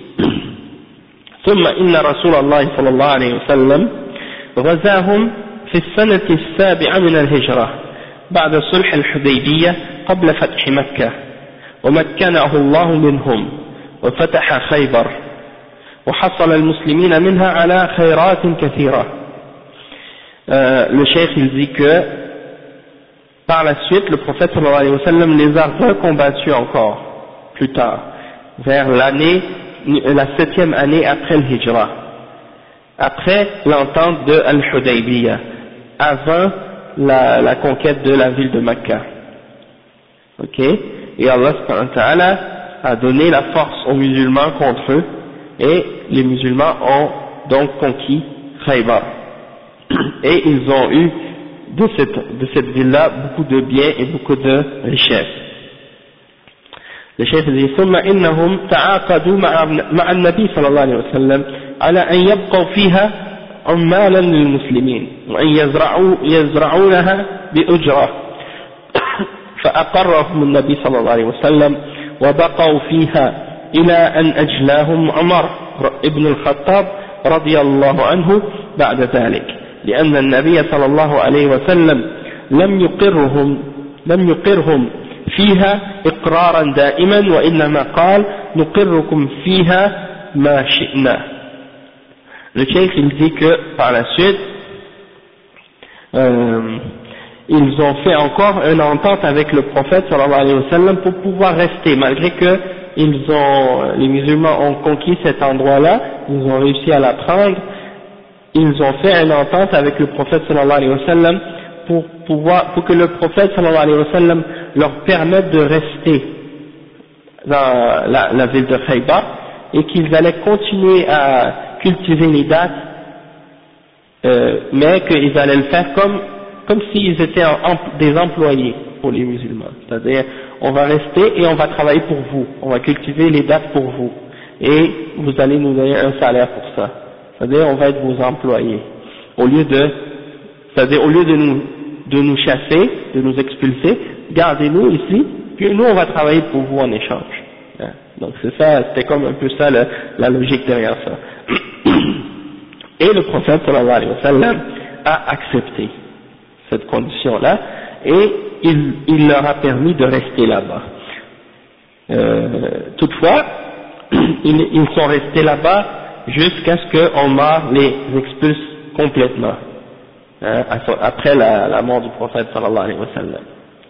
ثم إن رسول الله صلى الله عليه وسلم غزاهم في السنة السابعة من الهجرة بعد صلح الحديبية قبل فتح مكة ومكنه الله منهم وفتح خيبر وحصل المسلمين منها على خيرات كثيرة. Le cheikh il dit que par la suite le prophète sallallahu alayhi wa sallam les a recombattus encore plus tard, vers l'année, la 7e année après le Hijra, après l'entente de Al-Hudaybiyah, avant la conquête de la ville de Mecca. Ok? Et Allah subhanahu wa ta'ala a donné la force aux musulmans contre eux, et les musulmans ont donc conquis Khaybar. Et ils ont eu de cette ville-là beaucoup de biens et beaucoup de richesses. Le chef dit ثم إنهم تعاقدوا مع النبي صلى الله عليه وسلم على أن يبقوا فيها عمالا للمسلمين وأن يزرعونها بأجرة فأقرهم النبي صلى الله عليه وسلم وبقوا فيها إلى أن أجلاهم عمر ابن الخطاب رضي الله عنه بعد ذلك لأن النبي صلى الله عليه وسلم لم يقرهم فيها إقرارا دائما وإنما قال نقركم فيها ما شئنا. Le cheikh il dit que par la suite ils ont fait encore une entente avec le prophète sallallahu alayhi wa sallam pour pouvoir rester, malgré que les musulmans ont conquis cet endroit-là, ils ont réussi à la prendre. Ils ont fait une entente avec le prophète sallallahu alayhi wa sallam pour que le prophète sallallahu alayhi wa sallam leur permette de rester dans la ville de Khaybar et qu'ils allaient continuer à cultiver les dattes, mais qu'ils allaient le faire comme s'ils étaient des employés pour les musulmans. C'est-à-dire, on va rester et on va travailler pour vous, on va cultiver les dattes pour vous, et vous allez nous donner un salaire pour ça. C'est-à-dire, on va être vos employés. Au lieu de nous chasser, de nous expulser, gardez-nous ici, puis nous on va travailler pour vous en échange. Donc c'est ça, c'était comme un peu ça la logique derrière ça. Et le prophète sallallahu alayhi wa sallam a accepté cette condition-là, et il leur a permis de rester là-bas. Toutefois, ils sont restés là-bas jusqu'à ce que Omar les expulse complètement, après la mort du prophète sallallahu alayhi wa sallam.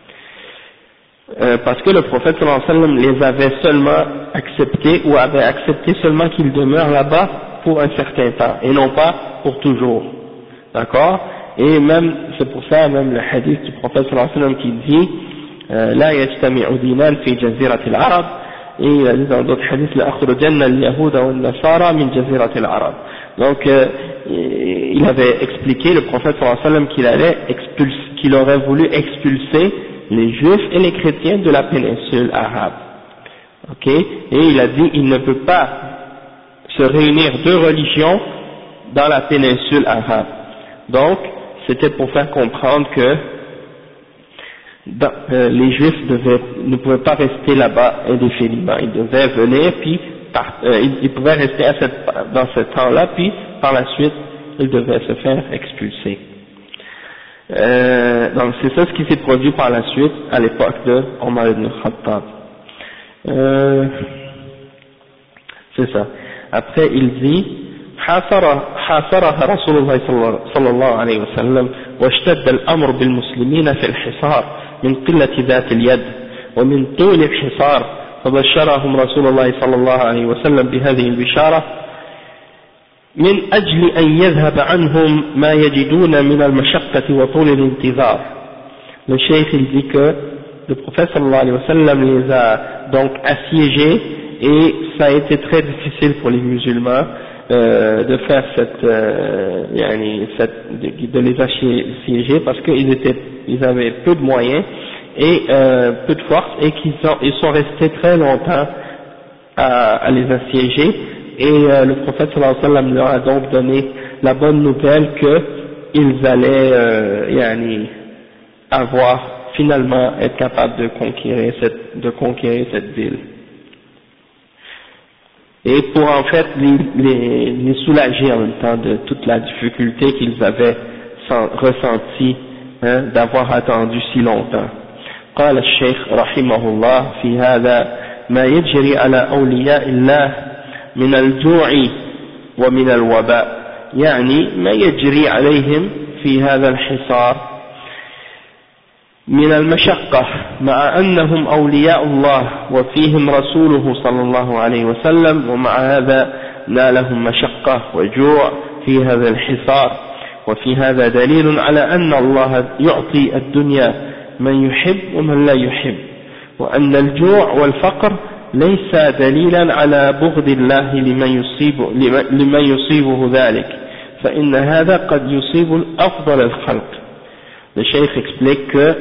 Parce que le prophète sallallahu alayhi wa sallam les avait seulement acceptés, ou avait accepté seulement qu'ils demeurent là-bas pour un certain temps, et non pas pour toujours. D'accord? Et même, c'est pour ça, même le hadith du prophète sallallahu alayhi wa sallam qui dit La yajtami'u dinan fi jazirati al-arab, et il a dit dans d'autres hadiths La akhrujanna al-yahuda wa al-nasara min jazirati al-arab. Donc il avait expliqué, le prophète sallallahu alayhi wa sallam, qu'il aurait voulu expulser les juifs et les chrétiens de la péninsule arabe. Ok? Et il a dit il ne peut pas se réunir deux religions dans la péninsule arabe. Donc c'était pour faire comprendre que les juifs ne pouvaient pas rester là-bas indéfiniment, ils devaient venir, puis ils pouvaient rester dans ce temps-là, puis par la suite ils devaient se faire expulser. Donc c'est ça ce qui s'est produit par la suite à l'époque de Omar ibn Khattab. C'est ça. Après il dit حاصرها رسول الله صلى الله عليه وسلم واشتد الأمر بالمسلمين في الحصار من قلة ذات اليد ومن طول الحصار فبشرهم رسول الله صلى الله عليه وسلم بهذه البشارة من أجل أن يذهب عنهم ما يجدون من المشقة وطول الانتظار. Le cheikh il dit que le prophète sallallahu alayhi wa sallam les a donc assiégés, et ça a été très difficile pour les musulmans de faire de les assiéger, parce qu'ils avaient peu de moyens et peu de force, et ils sont restés très longtemps à les assiéger, et le prophète sallallahu alayhi wa sallam leur a donc donné la bonne nouvelle qu'ils allaient finalement être capables de conquérir cette ville. Et pour en fait les soulager en même temps de toute la difficulté qu'ils avaient ressentie d'avoir attendu si longtemps. قال الشيخ رحمه الله في هذا ما يجري على أولياء الله من الجوع ومن الوباء، يعني ما يجري عليهم في هذا الحصار من المشقة مع أنهم أولياء الله وفيهم رسوله صلى الله عليه وسلم، ومع هذا نالهم مشقة وجوع في هذا الحصار. وفي هذا دليل على أن الله يعطي الدنيا من يحب ومن لا يحب، وأن الجوع والفقر ليس دليلا على بغض الله لمن يصيبه ذلك، فإن هذا قد يصيب أفضل الخلق. Le cheikh explique que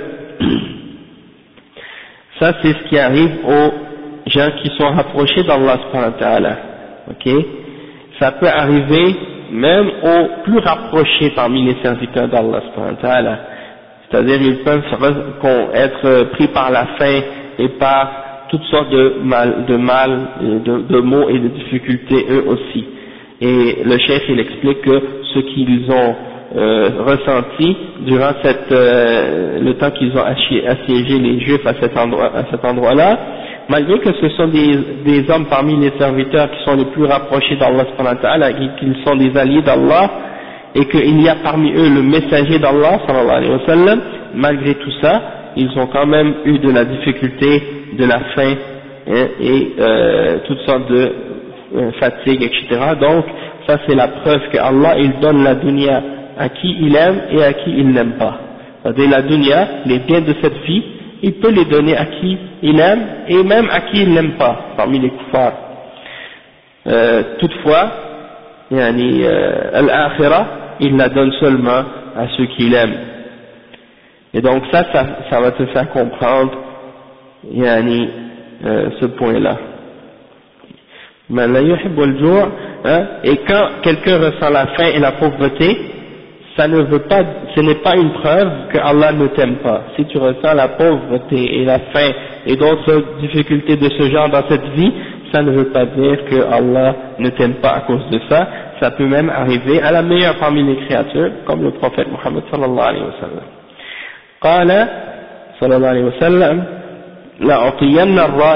ça c'est ce qui arrive aux gens qui sont rapprochés d'Allah subhanahu wa ta'ala. Ok, ça peut arriver même aux plus rapprochés parmi les serviteurs d'Allah subhanahu wa ta'ala. C'est-à-dire ils peuvent être pris par la faim et par toutes sortes de maux et de difficultés eux aussi. Et le cheikh il explique que ce qu'ils ont ressenti durant le temps qu'ils ont assiégé les Juifs à cet endroit-là, malgré que ce sont des hommes parmi les serviteurs qui sont les plus rapprochés d'Allah subhanahu wa ta'ala, qu'ils sont des alliés d'Allah, et qu'il y a parmi eux le messager d'Allah sallallahu alayhi wa sallam, malgré tout ça, ils ont quand même eu de la difficulté, de la faim, et toutes sortes de fatigue, etc. Donc, ça c'est la preuve que Allah, il donne la dunya à qui il aime et à qui il n'aime pas. C'est-à-dire la dunya, les biens de cette vie, il peut les donner à qui il aime et même à qui il n'aime pas, parmi les kuffars. Toutefois, al-akhirah, il la donne seulement à ceux qu'il aime. Et donc ça va te faire comprendre ce point-là. Et quand quelqu'un ressent la faim et la pauvreté, ce n'est pas une preuve que Allah ne t'aime pas. Si tu ressens la pauvreté et la faim et d'autres difficultés de ce genre dans cette vie, ça ne veut pas dire que Allah ne t'aime pas à cause de ça. Ça peut même arriver à la meilleure parmi les créatures, comme le prophète Muhammad sallallahu alayhi wa sallam. قال صلى الله عليه وسلم لأعطين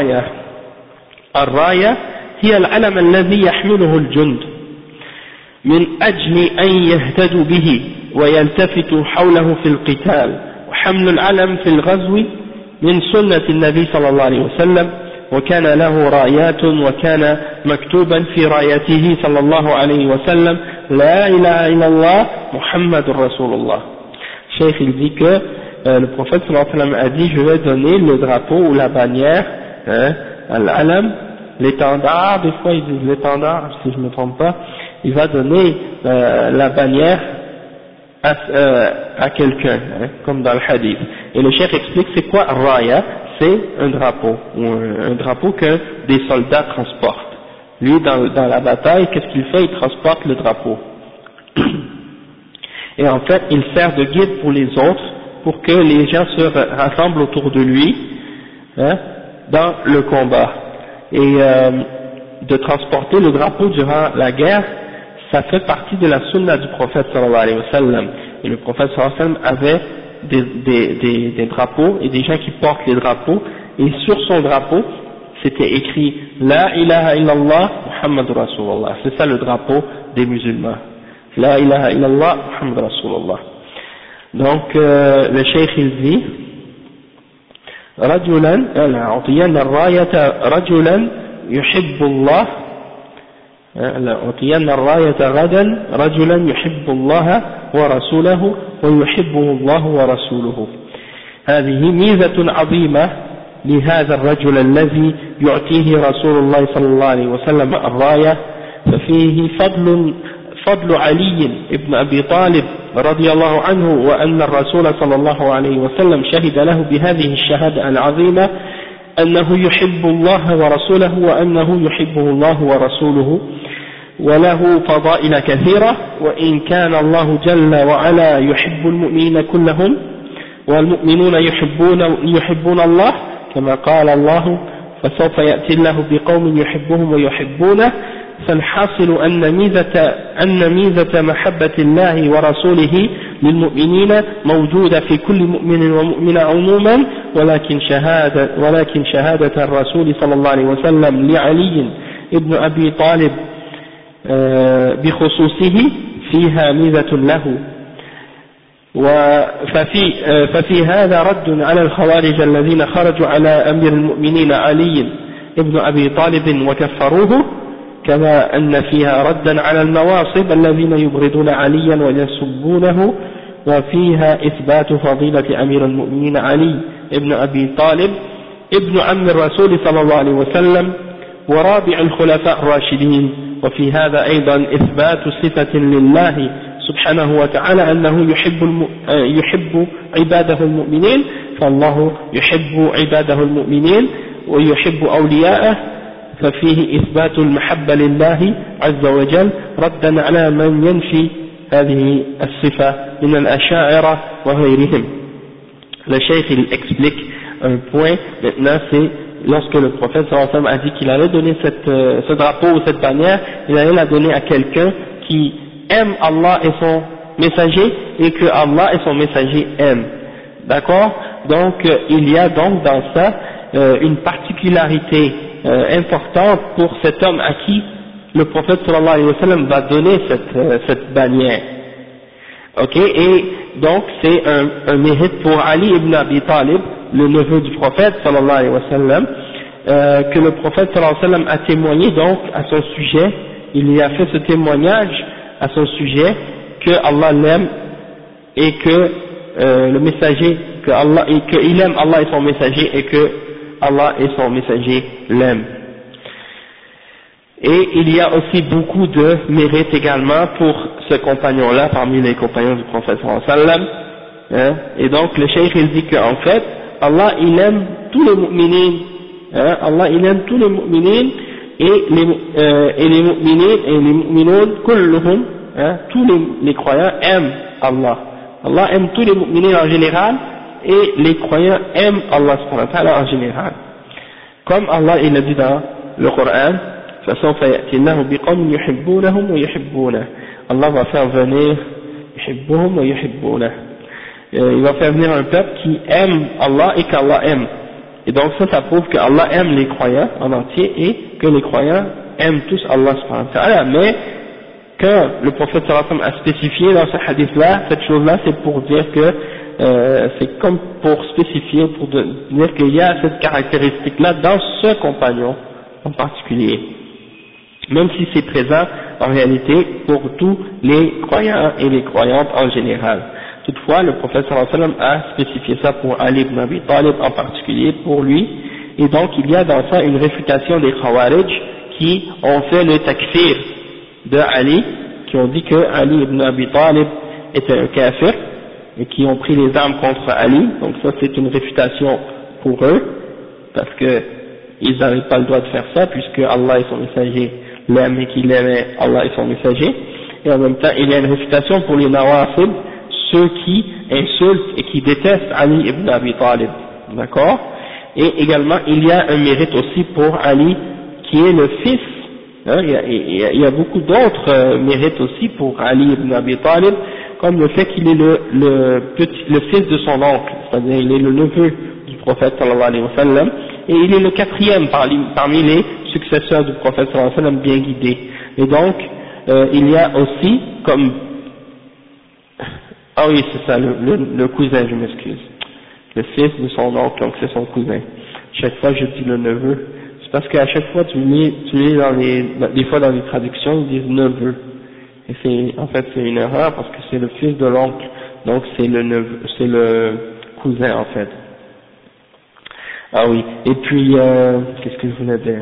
الراية هي العلم الذي يحمله الجند من أجل أن يهتدوا به ويلتفتوا حوله في القتال، وحمل العلم في الغزو من سنة النبي صلى الله عليه وسلم، وكان له رايات وكان مكتوبا في رايته صلى الله عليه وسلم لا إله إلا الله محمد رسول الله. Cheikh il dit que le prophète sallallahu alayhi wa sallam a dit je vais donner le drapeau ou la bannière, al-alam, l'étendard, des fois ils disent l'étendard si je ne me trompe pas, il va donner la bannière à quelqu'un, comme dans le hadith. Et le cheikh explique c'est quoi raya, c'est un drapeau, ou un drapeau que des soldats transportent. Lui dans la bataille, qu'est-ce qu'il fait? Il transporte le drapeau. Et en fait il sert de guide pour les autres, pour que les gens se rassemblent autour de lui dans le combat. Et de transporter le drapeau durant la guerre, ça fait partie de la sunna du prophète sallallahu alayhi wa sallam. Et le prophète sallallahu alayhi wa sallam avait des drapeaux et des gens qui portent les drapeaux, et sur son drapeau c'était écrit La ilaha illallah Muhammad Rasulullah. C'est ça le drapeau des musulmans. La ilaha illallah Muhammad Rasulullah. Donc le cheikh il dit رجلا لأعطين الراية رجلا يحب الله لأعطين الراية غدا رجلا يحب الله ورسوله ويحبه الله ورسوله. هذه ميزة عظيمة لهذا الرجل الذي يعطيه رسول الله صلى الله عليه وسلم الراية، ففيه فضل علي بن أبي طالب رضي الله عنه، وأن الرسول صلى الله عليه وسلم شهد له بهذه الشهادة العظيمة أنه يحب الله ورسوله وأنه يحبه الله ورسوله، وله فضائل كثيرة، وإن كان الله جل وعلا يحب المؤمنين كلهم والمؤمنون يحبون الله كما قال الله فسوف يأتي الله بقوم يحبهم ويحبونه فالحاصل أن ميزة محبة الله ورسوله للمؤمنين موجودة في كل مؤمن ومؤمنة عموما، ولكن شهادة الرسول صلى الله عليه وسلم لعلي ابن أبي طالب بخصوصه فيها ميزة له. ففي هذا رد على الخوارج الذين خرجوا على أمير المؤمنين علي ابن أبي طالب وكفروه، كما أن فيها ردا على النواصب الذين يبغضون عليا ويسبونه، وفيها إثبات فضيلة أمير المؤمنين علي ابن أبي طالب ابن عم الرسول صلى الله عليه وسلم ورابع الخلفاء الراشدين. وفي هذا أيضا إثبات صفة لله سبحانه وتعالى أنه يحب عباده المؤمنين، فالله يحب عباده المؤمنين ويحب أولياءه، ففيه إثبات المحبة لله عز وجل ردا على من ينفي هذه الصفة من الأشاعرة وغيرهم. Le cheikh il explique un point maintenant, c'est lorsque le prophète sallallahu alayhi wa sallam a dit qu'il allait donner ce drapeau ou cette bannière, il allait la donner à quelqu'un qui aime Allah et son messager et que Allah et son messager aiment. D'accord? Donc il y a donc dans ça une particularité importante pour cet homme à qui le prophète sallallahu alayhi wa sallam va donner cette bannière. Ok? Et donc c'est un mérite pour Ali ibn Abi Talib, le neveu du prophète sallallahu alayhi wa sallam, que le prophète sallallahu alayhi wa sallam a témoigné donc à son sujet. Il y a fait ce témoignage à son sujet que Allah l'aime et que le messager, qu'il aime Allah et son messager et que Allah et son messager l'aiment. Et il y a aussi beaucoup de mérites également pour ce compagnon-là parmi les compagnons du prophète sallallahu alayhi wa sallam. Et donc le cheikh il dit qu'en fait Allah il aime tous les mu'minines, Allah il aime tous les mu'minines et les mu'minines et les mu'minoun kulluhum, tous les croyants aiment Allah. Allah aime tous les mu'minines en général et les croyants aiment Allah subhanahu wa ta'ala en général. Comme Allah il a dit dans le Coran, فَسَوْفَ يَأْتِي اللَّهُ بِقَوْمٍ يُحِبُّونَهُم وَيُحِبُّونَهُ. Allah va faire venir يُحِبُّهُم وَيُحِبُّونَهُ. Il va faire venir un peuple qui aime Allah et qu'Allah aime. Et donc ça prouve que Allah aime les croyants en entier et que les croyants aiment tous Allah subhanahu wa ta'ala. Mais quand le prophète sallallahu alayhi wa sallam a spécifié dans ce hadith-là, cette chose-là, c'est pour dire que c'est comme pour spécifier, pour dire qu'il y a cette caractéristique-là dans ce compagnon en particulier, même si c'est présent en réalité pour tous les croyants et les croyantes en général. Toutefois, le prophète sallallahu alayhi wa sallam a spécifié ça pour Ali ibn Abi Talib en particulier, pour lui, et donc il y a dans ça une réfutation des Khawarij qui ont fait le takfir de Ali, qui ont dit que Ali ibn Abi Talib était un kafir, et qui ont pris les armes contre Ali. Donc ça c'est une réfutation pour eux, parce que ils n'avaient pas le droit de faire ça, puisque Allah et son messager l'aiment et qu'il aimait Allah et son messager. Et en même temps il y a une réfutation pour les Nawasib, ceux qui insultent et qui détestent Ali ibn Abi Talib, d'accord? Et également il y a un mérite aussi pour Ali qui est le fils, il y a beaucoup d'autres mérites aussi pour Ali ibn Abi Talib, comme le fait qu'il est le fils de son oncle, c'est-à-dire il est le neveu du prophète sallallahu alayhi wa sallam, et il est le quatrième parmi les successeurs du prophète sallallahu alayhi wa sallam bien guidés. Et donc il y a aussi comme oui c'est ça, le cousin, je m'excuse, le fils de son oncle, donc c'est son cousin. Chaque fois je dis le neveu, c'est parce qu'à chaque fois tu lis des fois dans les traductions ils disent neveu, et en fait c'est une erreur parce que c'est le fils de l'oncle, donc c'est le cousin en fait. Ah oui, et puis qu'est-ce que je voulais dire?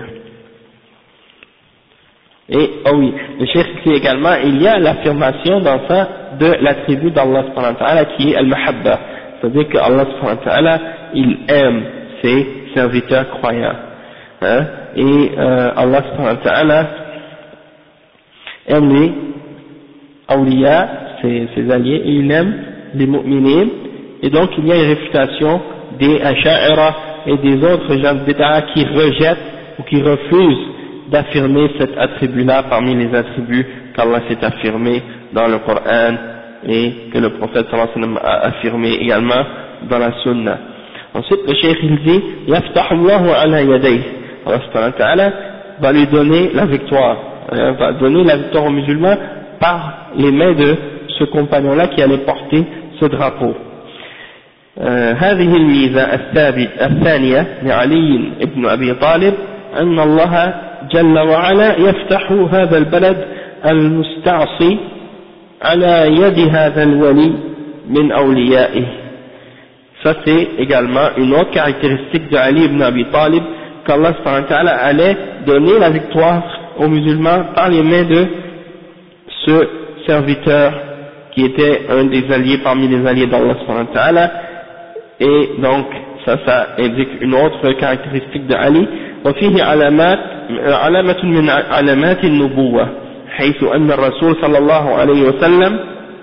Et oui, le cheikh dit également, il y a l'affirmation dans ça de l'attribut d'Allah subhanahu wa ta'ala qui est al-mahabba, c'est-à-dire que Allah subhanahu wa ta'ala il aime ses serviteurs croyants, et Allah subhanahu wa ta'ala aime les awliya, ses alliés, et il aime les mu'minines, et donc il y a une réfutation des asha'ira et des autres gens de bid'a qui rejettent ou qui refusent d'affirmer cet attribut-là parmi les attributs qu'Allah s'est affirmé dans le Coran et que le prophète sallallahu alayhi wa sallam a affirmé également dans la Sunna. Ensuite, le cheikh il dit Yaftahullahu ala yadayh. Allah subhanahu wa ta'ala va lui donner la victoire, va donner la victoire aux musulmans par les mains de ce compagnon-là qui allait porter ce drapeau. هذه الميزة الثانية لعلي بن أبي طالب أن الله جل وعلا يفتح هذا البلد المستعصي على يد هذا الولي من أوليائه. Ça c'est également une autre caractéristique de Ali ibn Abi Talib, qu'Allah subhanahu wa ta'ala allait donner la victoire aux musulmans par les mains de ce serviteur qui était un des alliés parmi les alliés d'Allah subhanahu wa ta'ala. Et donc ça indique une autre caractéristique de Ali. وفيه علامة من علامات النبوة حيث أن الرسول صلى الله عليه وسلم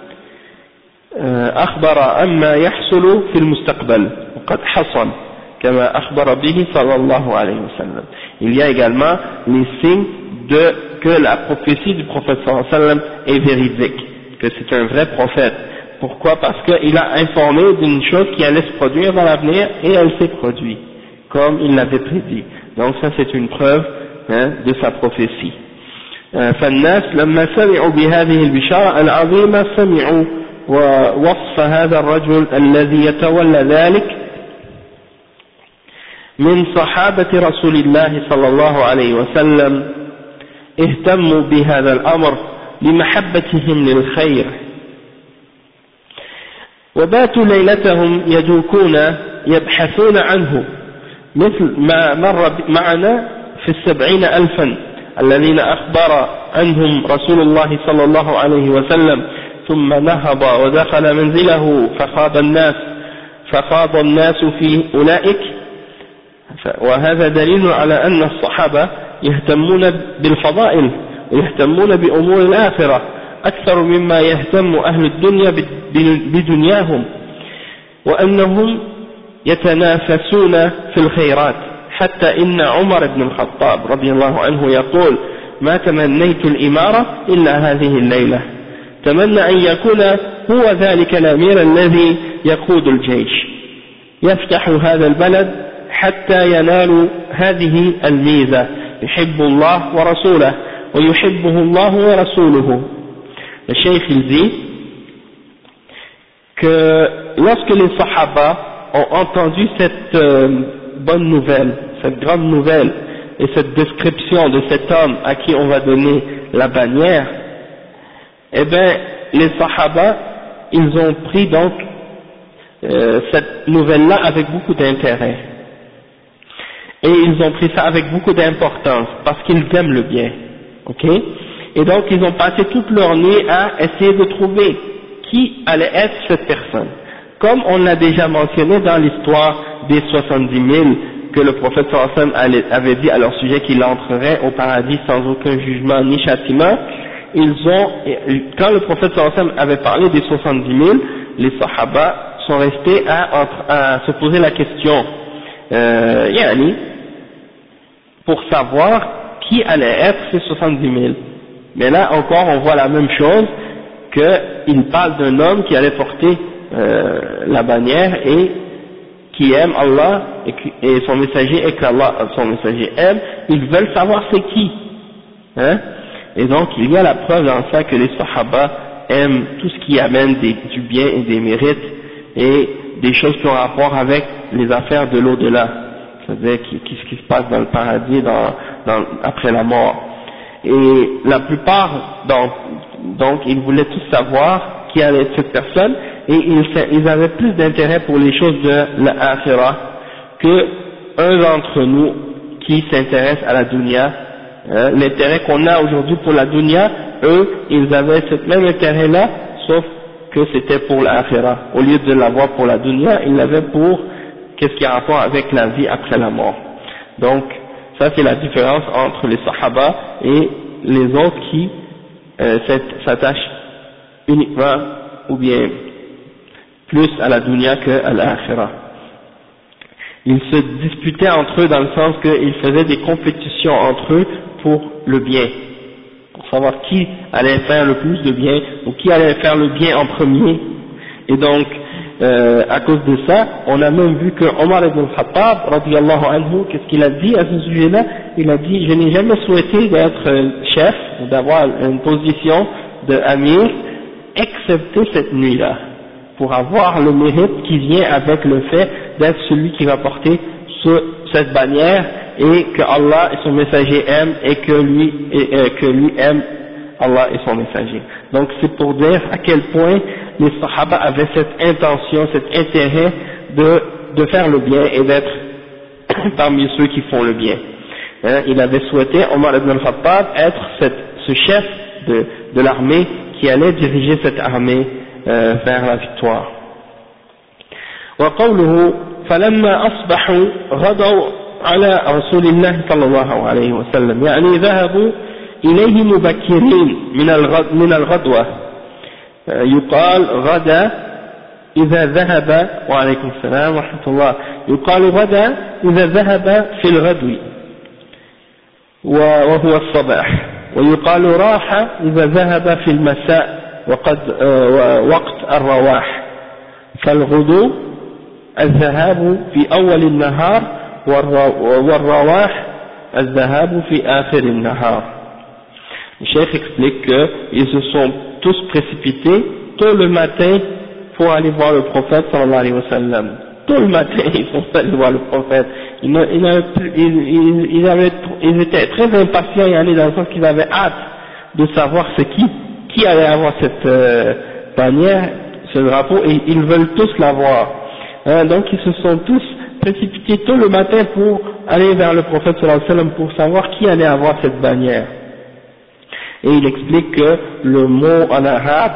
أخبر عما يحصل في المستقبل وقد حصل كما أخبر به صلى الله عليه وسلم. Il y a également les signes que la prophétie du prophète sallallahu alayhi wa sallam est véridique, que c'est un vrai prophète. Pourquoi? Parce qu'il a informé d'une chose qui allait se produire dans l'avenir et elle s'est produite, comme il l'avait prédit. Donc ça c'est une preuve de sa prophétie. فالناس لما سمعوا بهذه البشارة العظيمة سمعوا ووصف هذا الرجل الذي يتولى ذلك من صحابة رسول الله صلى الله عليه وسلم اهتموا بهذا الأمر لمحبتهم للخير وباتوا ليلتهم يدوكون يبحثون عنه مثل ما مر معنا في 70,000 الذين أخبر عنهم رسول الله صلى الله عليه وسلم ثم نهض ودخل منزله فخاض الناس في أولئك. وهذا دليل على أن الصحابة يهتمون بالفضائل ويهتمون بأمور الآخرة أكثر مما يهتم أهل الدنيا بدنياهم وأنهم يتنافسون في الخيرات حتى إن عمر بن الخطاب رضي الله عنه يقول ما تمنيت الإمارة إلا هذه الليلة تمنى أن يكون هو ذلك الأمير الذي يقود الجيش يفتح هذا البلد حتى ينال هذه الميزة يحب الله ورسوله ويحبه الله ورسوله. Le cheikh il dit que lorsque les Sahaba ont entendu cette bonne nouvelle, cette grande nouvelle et cette description de cet homme à qui on va donner la bannière, eh bien les Sahaba ils ont pris donc cette nouvelle-là avec beaucoup d'intérêt et ils ont pris ça avec beaucoup d'importance parce qu'ils aiment le bien, ok? Et donc ils ont passé toute leur nuit à essayer de trouver qui allait être cette personne. Comme on l'a déjà mentionné dans l'histoire des 70 000 que le prophète sallallahu alayhi wa sallam avait dit à leur sujet qu'ils entreraient au paradis sans aucun jugement ni châtiment, quand le prophète sallallahu alayhi wa sallam avait parlé des 70 000, les sahaba sont restés à se poser la question, pour savoir qui allait être ces 70 000. Mais là encore on voit la même chose, qu'il parle d'un homme qui allait porter la bannière et qui aime Allah et son messager et qu'Allah son messager aime. Ils veulent savoir c'est qui, hein? Et donc il y a la preuve dans ça que les sahaba aiment tout ce qui amène du bien et des mérites et des choses qui ont rapport avec les affaires de l'au-delà, c'est-à-dire ce qui se passe dans le paradis après la mort. Et la plupart donc ils voulaient tous savoir qui allait être cette personne et ils avaient plus d'intérêt pour les choses de l'Akhirah que un d'entre nous qui s'intéresse à la dunya. L'intérêt qu'on a aujourd'hui pour la dunya, eux ils avaient ce même intérêt là, sauf que c'était pour l'Akhirah. Au lieu de l'avoir pour la dunya, ils l'avaient pour qu'est-ce qui a rapport avec la vie après la mort. Donc ça c'est la différence entre les sahaba et les autres qui s'attachent uniquement ou bien plus à la dunya qu'à l'akhirah. Ils se disputaient entre eux dans le sens qu'ils faisaient des compétitions entre eux pour le bien, pour savoir qui allait faire le plus de bien, ou qui allait faire le bien en premier. Et donc, à cause de ça, on a même vu que Omar ibn al-Khattab, radiyallahu anhu, qu'est-ce qu'il a dit à ce sujet-là? Il a dit, je n'ai jamais souhaité d'être chef, ou d'avoir une position de amir, excepté cette nuit-là, pour avoir le mérite qui vient avec le fait d'être celui qui va porter cette bannière, et que Allah et son messager aiment, et que lui aime Allah et son messager. Donc c'est pour dire à quel point les Sahaba avaient cette intention, cet intérêt de faire le bien et d'être parmi ceux qui font le bien. Il avait souhaité, Omar ibn al-Khattab, être ce chef de l'armée qui allait diriger cette armée vers la victoire. وقوله فلما أصبحوا غدوا على رسول الله صلى الله عليه وسلم يعني ذهبوا إليه مبكرين من الغدوة يقال غدا إذا ذهب وعليكم السلام ورحمة الله يقال غدا إذا ذهب في الغدو وهو الصباح ويقال راح إذا ذهب في المساء وقت الرواح فالغدو الذهاب في أول النهار والرواح الذهاب في آخر النهار. Le chef explique qu'ils se sont tous précipités tôt le matin pour aller voir le prophète sallallahu alayhi wa sallam. Tôt le matin ils sont allés voir le prophète. Ils étaient très impatients et allés dans le sens qu'ils avaient hâte de savoir c'est qui allait avoir cette bannière, ce drapeau, et ils veulent tous l'avoir. Donc ils se sont tous précipités tôt le matin pour aller vers le prophète sallallahu alayhi wa sallam pour savoir qui allait avoir cette bannière. Et il explique que le mot en arabe,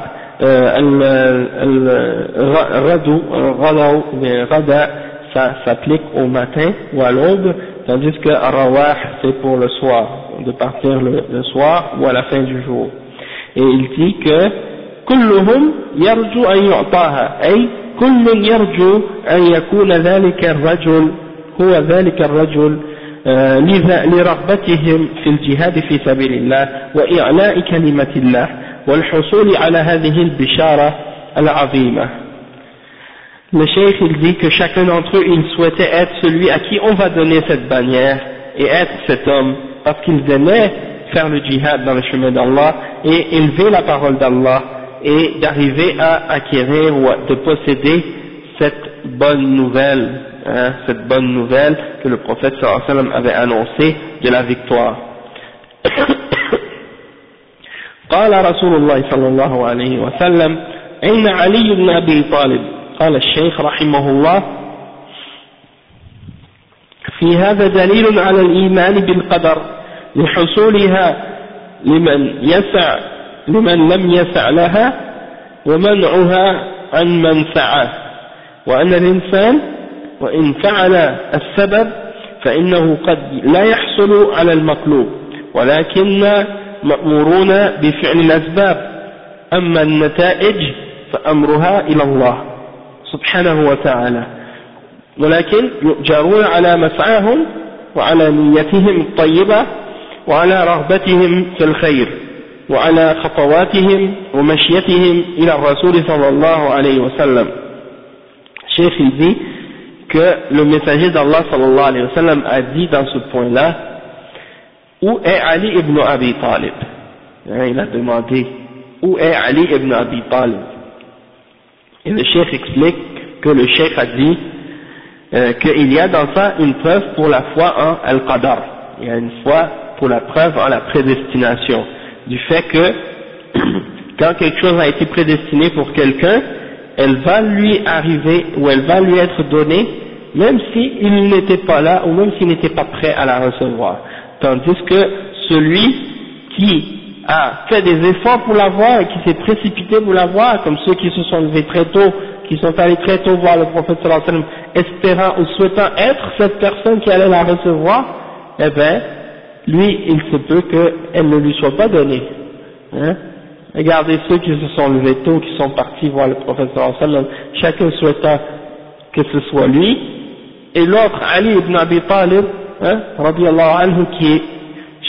rada, ça s'applique au matin ou à l'aube, tandis que rawah c'est pour le soir, de partir le soir ou à la fin du jour. Et il dit que كلهم يرجو أن يعطاها أي كل يرجو أن يكون ذلك الرجل هو ذلك الرجل لرغبتهم في الجهاد في سبيل الله وإعلاء كلمة الله والحصول على هذه البشارة العظيمة. Le cheikh il dit que chacun d'entre eux il souhaitait être celui à qui on va donner cette bannière et être cet homme parce qu'ils aimaient faire le djihad dans le chemin d'Allah et élever la parole d'Allah et d'arriver à acquérir ou de posséder cette bonne nouvelle, cette bonne nouvelle que le prophète sallallahu alayhi wa sallam avait annoncée de la victoire. قال رسول الله صلى الله عليه وسلم أين علي بن أبي طالب قال الشيخ رحمه الله في هذا دليل على الإيمان بالقدر لحصولها لمن لم يسع لها ومنعها عن من سعاه وأن الإنسان وإن فعل السبب فإنه قد لا يحصل على المطلوب ولكن مأمورون بفعل الأسباب أما النتائج فأمرها إلى الله سبحانه وتعالى ولكن يؤجرون على مسعاهم وعلى نيتهم الطيبة وعلى رغبتهم في الخير وعلى خطواتهم ومشيتهم إلى الرسول صلى الله عليه وسلم. Cheikh il dit que le messager d'Allah sallallahu alayhi wa sallam a dit dans ce point-là où est Ali ibn Abi Talib. Il a demandé où est Ali ibn Abi Talib. Et le cheikh explique que le cheikh a dit qu'il y a dans ça une preuve pour la foi en Al-Qadar. Il y a une foi pour la preuve en la prédestination. Du fait que quand quelque chose a été prédestiné pour quelqu'un, elle va lui arriver ou elle va lui être donnée même s'il n'était pas là ou même s'il n'était pas prêt à la recevoir. Tandis que celui qui a fait des efforts pour l'avoir et qui s'est précipité pour l'avoir, comme ceux qui se sont levés très tôt, qui sont allés très tôt voir le prophète sallallahu alayhi wa sallam, espérant ou souhaitant être cette personne qui allait la recevoir, eh bien, lui, il se peut qu'elle ne lui soit pas donnée. Regardez ceux qui se sont levés tôt, qui sont partis voir le prophète sallallahu alayhi wa sallam, chacun souhaitant que ce soit lui, et l'autre, Ali ibn Abi Talib, radiyallahu anhu, qui est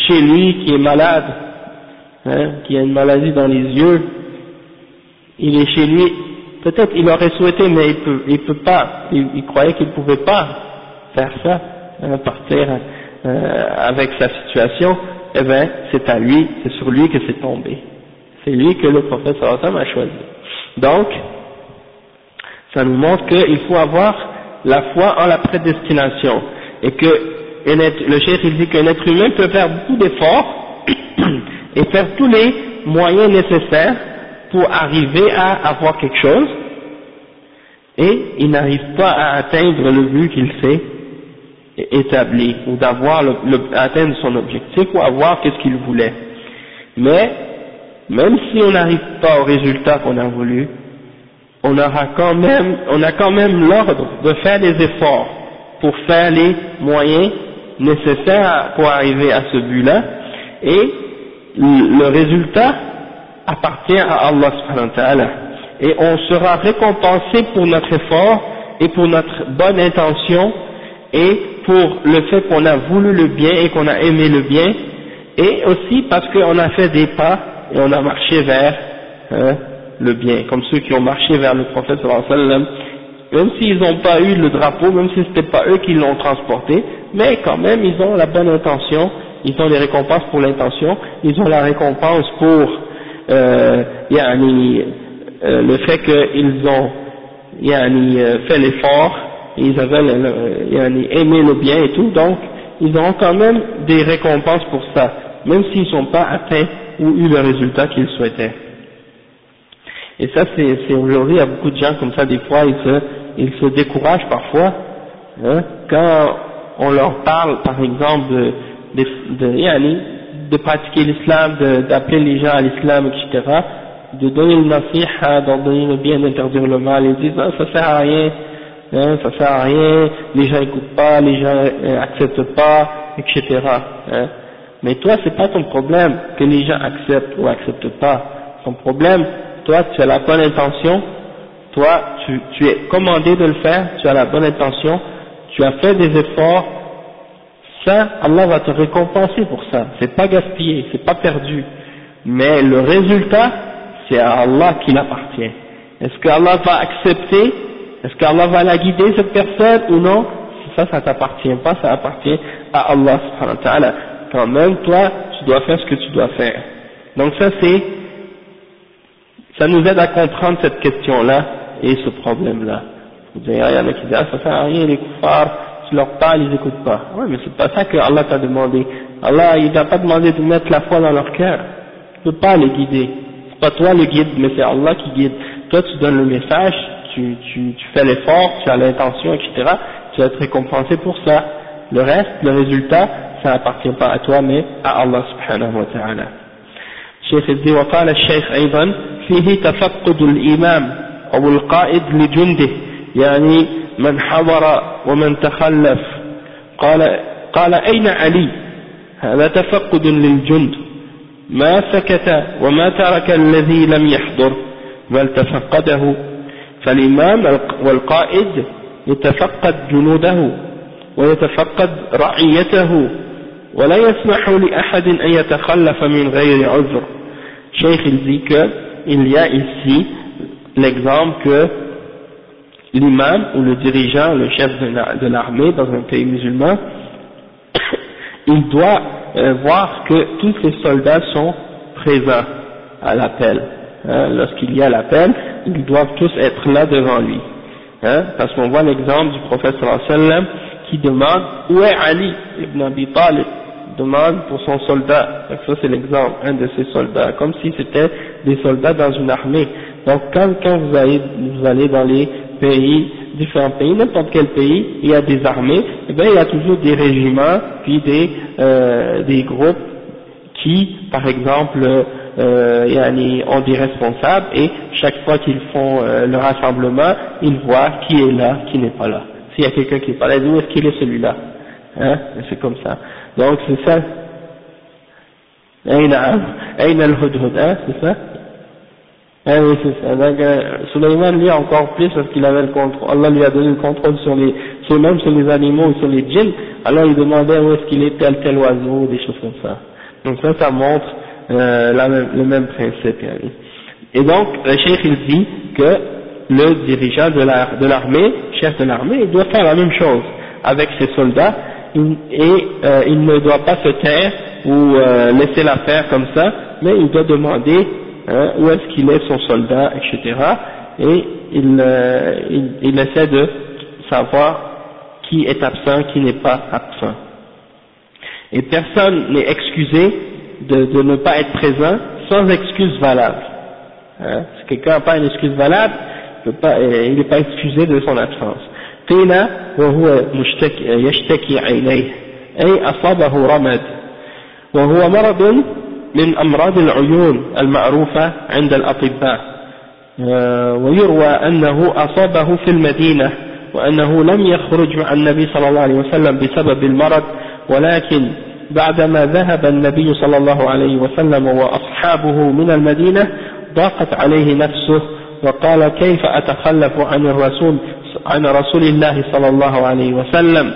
chez lui qui est malade, qui a une maladie dans les yeux, il est chez lui, peut-être il aurait souhaité, mais il peut pas, il croyait qu'il pouvait pas faire ça, partir avec sa situation, eh bien c'est à lui, c'est sur lui que c'est tombé. C'est lui que le prophète sallallahu alayhi wa sallam a choisi. Donc, ça nous montre qu'il faut avoir la foi en la prédestination, et que le cheikh il dit qu'un être humain peut faire beaucoup d'efforts et faire tous les moyens nécessaires pour arriver à avoir quelque chose, et il n'arrive pas à atteindre le but qu'il s'est établi, ou d'avoir atteindre son objectif, ou avoir qu'est-ce qu'il voulait. Mais même si on n'arrive pas au résultat qu'on a voulu, on a quand même l'ordre de faire des efforts pour faire les moyens nécessaires pour arriver à ce but-là, et le résultat appartient à Allah subhanahu wa ta'ala, et on sera récompensé pour notre effort et pour notre bonne intention et pour le fait qu'on a voulu le bien et qu'on a aimé le bien, et aussi parce qu'on a fait des pas et on a marché vers le bien, comme ceux qui ont marché vers le prophète sallallahu alayhi wa sallam, même s'ils n'ont pas eu le drapeau, même si c'était pas eux qui l'ont transporté, mais quand même ils ont la bonne intention, ils ont les récompenses pour l'intention, ils ont la récompense pour le fait qu'ils ont fait l'effort, ils avaient aimé le bien et tout, donc ils auront quand même des récompenses pour ça, même s'ils ne sont pas atteints ou eu le résultat qu'ils souhaitaient. Et ça c'est aujourd'hui, il y a beaucoup de gens comme ça, des fois ils se découragent parfois, quand on leur parle par exemple de pratiquer l'islam, d'appeler les gens à l'islam, etc., de donner le nasiha, d'en donner le bien, d'interdire le mal, ils disent ça sert à rien, ça sert à rien, les gens écoutent pas, les gens acceptent pas, etc. Mais toi c'est pas ton problème que les gens acceptent ou acceptent pas, ton problème, toi tu as la bonne intention, toi tu es commandé de le faire, tu as la bonne intention, tu as fait des efforts, ça Allah va te récompenser pour ça, c'est pas gaspillé, c'est pas perdu, mais le résultat c'est à Allah qu'il appartient. Est-ce qu'Allah va accepter, est-ce qu'Allah va la guider cette personne ou non? Ça t'appartient pas, ça appartient à Allah subhanahu wa ta'ala. Quand même toi tu dois faire ce que tu dois faire. Donc ça nous aide à comprendre cette question-là et ce problème-là. Vous dire, il y en a qui disent, ça sert à rien, les kuffars, tu leur parles, ils n'écoutent pas. Ouais, mais c'est pas ça que Allah t'a demandé. Allah, il t'a pas demandé de mettre la foi dans leur cœur. Tu peux pas les guider. C'est pas toi le guide, mais c'est Allah qui guide. Toi, tu donnes le message, tu fais l'effort, tu as l'intention, etc. Tu vas être récompensé pour ça. Le reste, le résultat, ça n'appartient pas à toi, mais à Allah subhanahu wa ta'ala. الشيخ الدين وقال الشيخ أيضا فيه تفقد الإمام أو القائد لجنده يعني من حضر ومن تخلف قال أين علي هذا تفقد للجند ما سكت وما ترك الذي لم يحضر بل تفقده فالإمام والقائد يتفقد جنوده ويتفقد رعيته ولا يسمح لأحد أن يتخلف من غير عذر. Cheikh il dit qu'il y a ici l'exemple que l'imam ou le dirigeant, le chef de l'armée dans un pays musulman, il doit voir que tous les soldats sont présents à l'appel. Lorsqu'il y a l'appel, ils doivent tous être là devant lui. Parce qu'on voit l'exemple du prophète sallallahu alayhi wa sallam qui demande où est Ali ibn Abi Talib, demande pour son soldat. Donc ça c'est l'exemple, un de ces soldats, comme si c'était des soldats dans une armée. Donc quand vous allez dans les pays, différents pays, n'importe quel pays, il y a des armées, et bien il y a toujours des régiments, puis des groupes qui, par exemple, ont des responsables, et chaque fois qu'ils font le rassemblement, ils voient qui est là, qui n'est pas là. S'il y a quelqu'un qui n'est pas là, où est-ce qu'il est celui-là? C'est comme ça. Donc c'est ça. Aïna al-Hudhud, c'est ça? Oui, c'est ça. Donc Sulayman lui encore plus parce qu'il avait le contrôle. Allah lui a donné le contrôle même sur les animaux ou sur les djinns. Alors il demandait où est-ce qu'il est tel oiseau, des choses comme ça. Donc ça montre le même principe. Et donc le cheikh il dit que le dirigeant de l'armée, chef de l'armée, il doit faire la même chose avec ses soldats, et il ne doit pas se taire ou laisser la faire comme ça, mais il doit demander où est-ce qu'il est son soldat, etc. Et il essaie de savoir qui est absent, qui n'est pas absent. Et personne n'est excusé de ne pas être présent sans excuse valable. Si quelqu'un n'a pas une excuse valable, il n'est pas excusé de son absence. قيل وهو يشتكي عينيه أي أصابه رمد وهو مرض من أمراض العيون المعروفة عند الأطباء، ويروى أنه أصابه في المدينة وأنه لم يخرج مع النبي صلى الله عليه وسلم بسبب المرض، ولكن بعدما ذهب النبي صلى الله عليه وسلم وأصحابه من المدينة ضاقت عليه نفسه وقال كيف أتخلف عن رسول الله صلى الله عليه وسلم،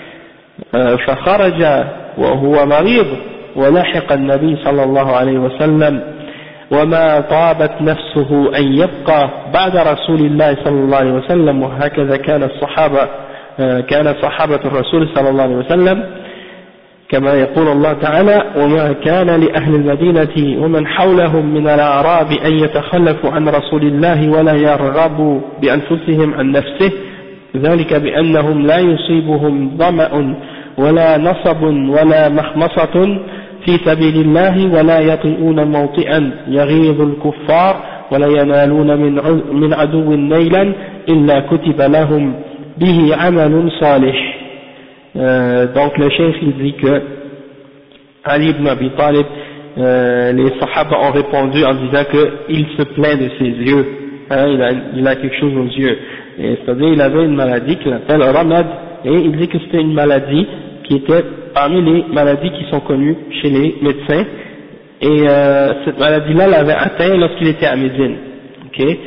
فخرج وهو مريض ولحق النبي صلى الله عليه وسلم وما طابت نفسه أن يبقى بعد رسول الله صلى الله عليه وسلم. وهكذا كان صحابة الرسول صلى الله عليه وسلم، كما يقول الله تعالى وما كان لأهل المدينة ومن حولهم من الأعراب أن يتخلفوا عن رسول الله ولا يرغبوا بأنفسهم عن نفسه، ذلك بأنهم لا يصيبهم ظمأ ولا نصب ولا مخمصة في سبيل الله ولا يطئون موطئا يغيظ الكفار ولا ينالون من عدو نيلا إلا كتب لهم به عمل صالح. Donc le cheikh il dit que Ali ibn Abi Talib, les Sahaba ont répondu en disant qu'il se plaint de ses yeux, il a quelque chose aux yeux, c'est-à-dire il avait une maladie qu'il appelle Ramad, et il dit que c'était une maladie qui était parmi les maladies qui sont connues chez les médecins, et cette maladie-là l'avait atteint lorsqu'il était à Médine, ok,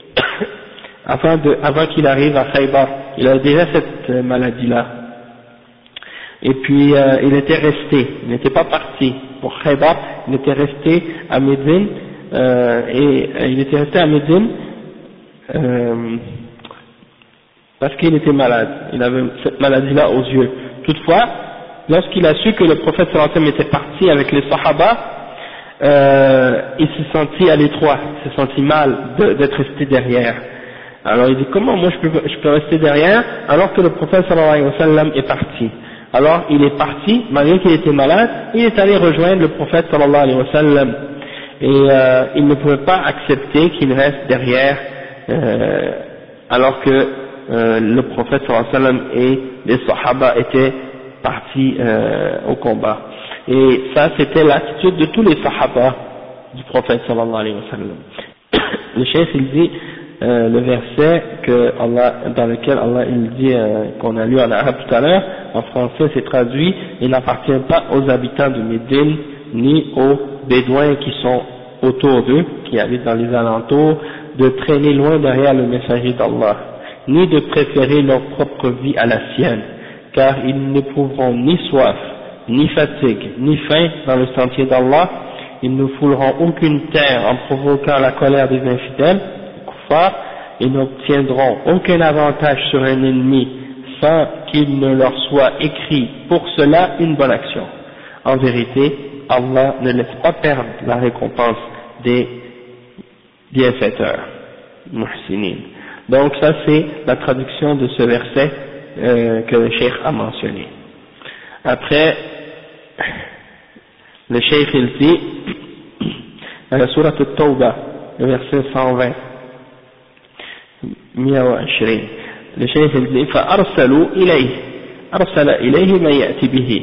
avant qu'il arrive à Khaybar, il avait déjà cette maladie-là. Et puis il était resté, il n'était pas parti pour Khaybar, il était resté à Médine, il était resté à Médine parce qu'il était malade, il avait cette maladie-là aux yeux. Toutefois, lorsqu'il a su que le prophète sallallahu alayhi wa sallam était parti avec les Sahaba, il s'est senti à l'étroit, il s'est senti mal d'être resté derrière. Alors il dit comment moi je peux rester derrière alors que le prophète sallallahu alayhi wa sallam est parti. Alors il est parti, malgré qu'il était malade, il est allé rejoindre le prophète sallallahu alayhi wa sallam, et il ne pouvait pas accepter qu'il reste derrière alors que le prophète sallallahu alayhi wa sallam et les sahaba étaient partis au combat. Et ça c'était l'attitude de tous les sahaba du prophète sallallahu alayhi wa sallam. Le cheikh il dit le verset dans lequel Allah il dit qu'on a lu en arabe tout à l'heure, en français c'est traduit, il n'appartient pas aux habitants de Médine ni aux bédouins qui sont autour d'eux, qui habitent dans les alentours, de traîner loin derrière le messager d'Allah, ni de préférer leur propre vie à la sienne, car ils n'éprouveront ni soif, ni fatigue, ni faim dans le sentier d'Allah, ils ne fouleront aucune terre en provoquant la colère des infidèles, ils n'obtiendront aucun avantage sur un ennemi sans qu'il ne leur soit écrit pour cela une bonne action. En vérité, Allah ne laisse pas perdre la récompense des bienfaiteurs, muhsinin. Donc ça c'est la traduction de ce verset que le cheikh a mentionné. Après, le cheikh il dit dans la sourate At-Tawbah, le verset 120, 120, le cheikh il dit فأرسلوا إليه أرسل إليه من يأتي به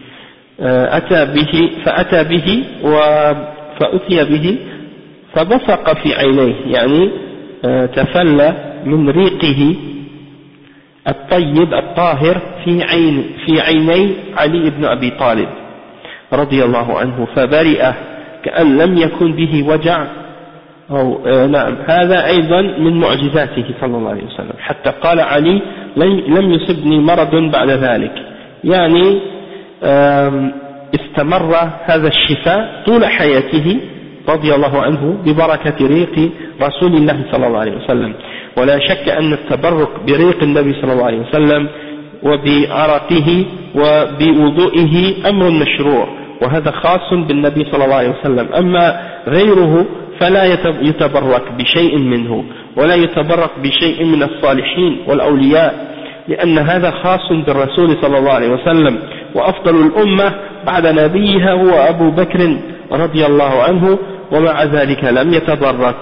فأتى به فأتي به فبصق في عينيه، يعني تفلى من ريقه الطيب الطاهر في عيني علي بن أبي طالب رضي الله عنه فبرئ كأن لم يكن به وجع. نعم، هذا أيضا من معجزاته صلى الله عليه وسلم، حتى قال علي لم يصبني مرض بعد ذلك، يعني استمر هذا الشفاء طول حياته رضي الله عنه ببركة ريق رسول الله صلى الله عليه وسلم. ولا شك أن التبرك بريق النبي صلى الله عليه وسلم وبعرقه وبوضوئه أمر مشروع، وهذا خاص بالنبي صلى الله عليه وسلم. أما غيره فلا يتبرك بشيء منه ولا يتبرك بشيء من الصالحين والأولياء، لأن هذا خاص بالرسول صلى الله عليه وسلم. وأفضل الأمة بعد نبيها هو أبو بكر رضي الله عنه، ومع ذلك لم يتبرك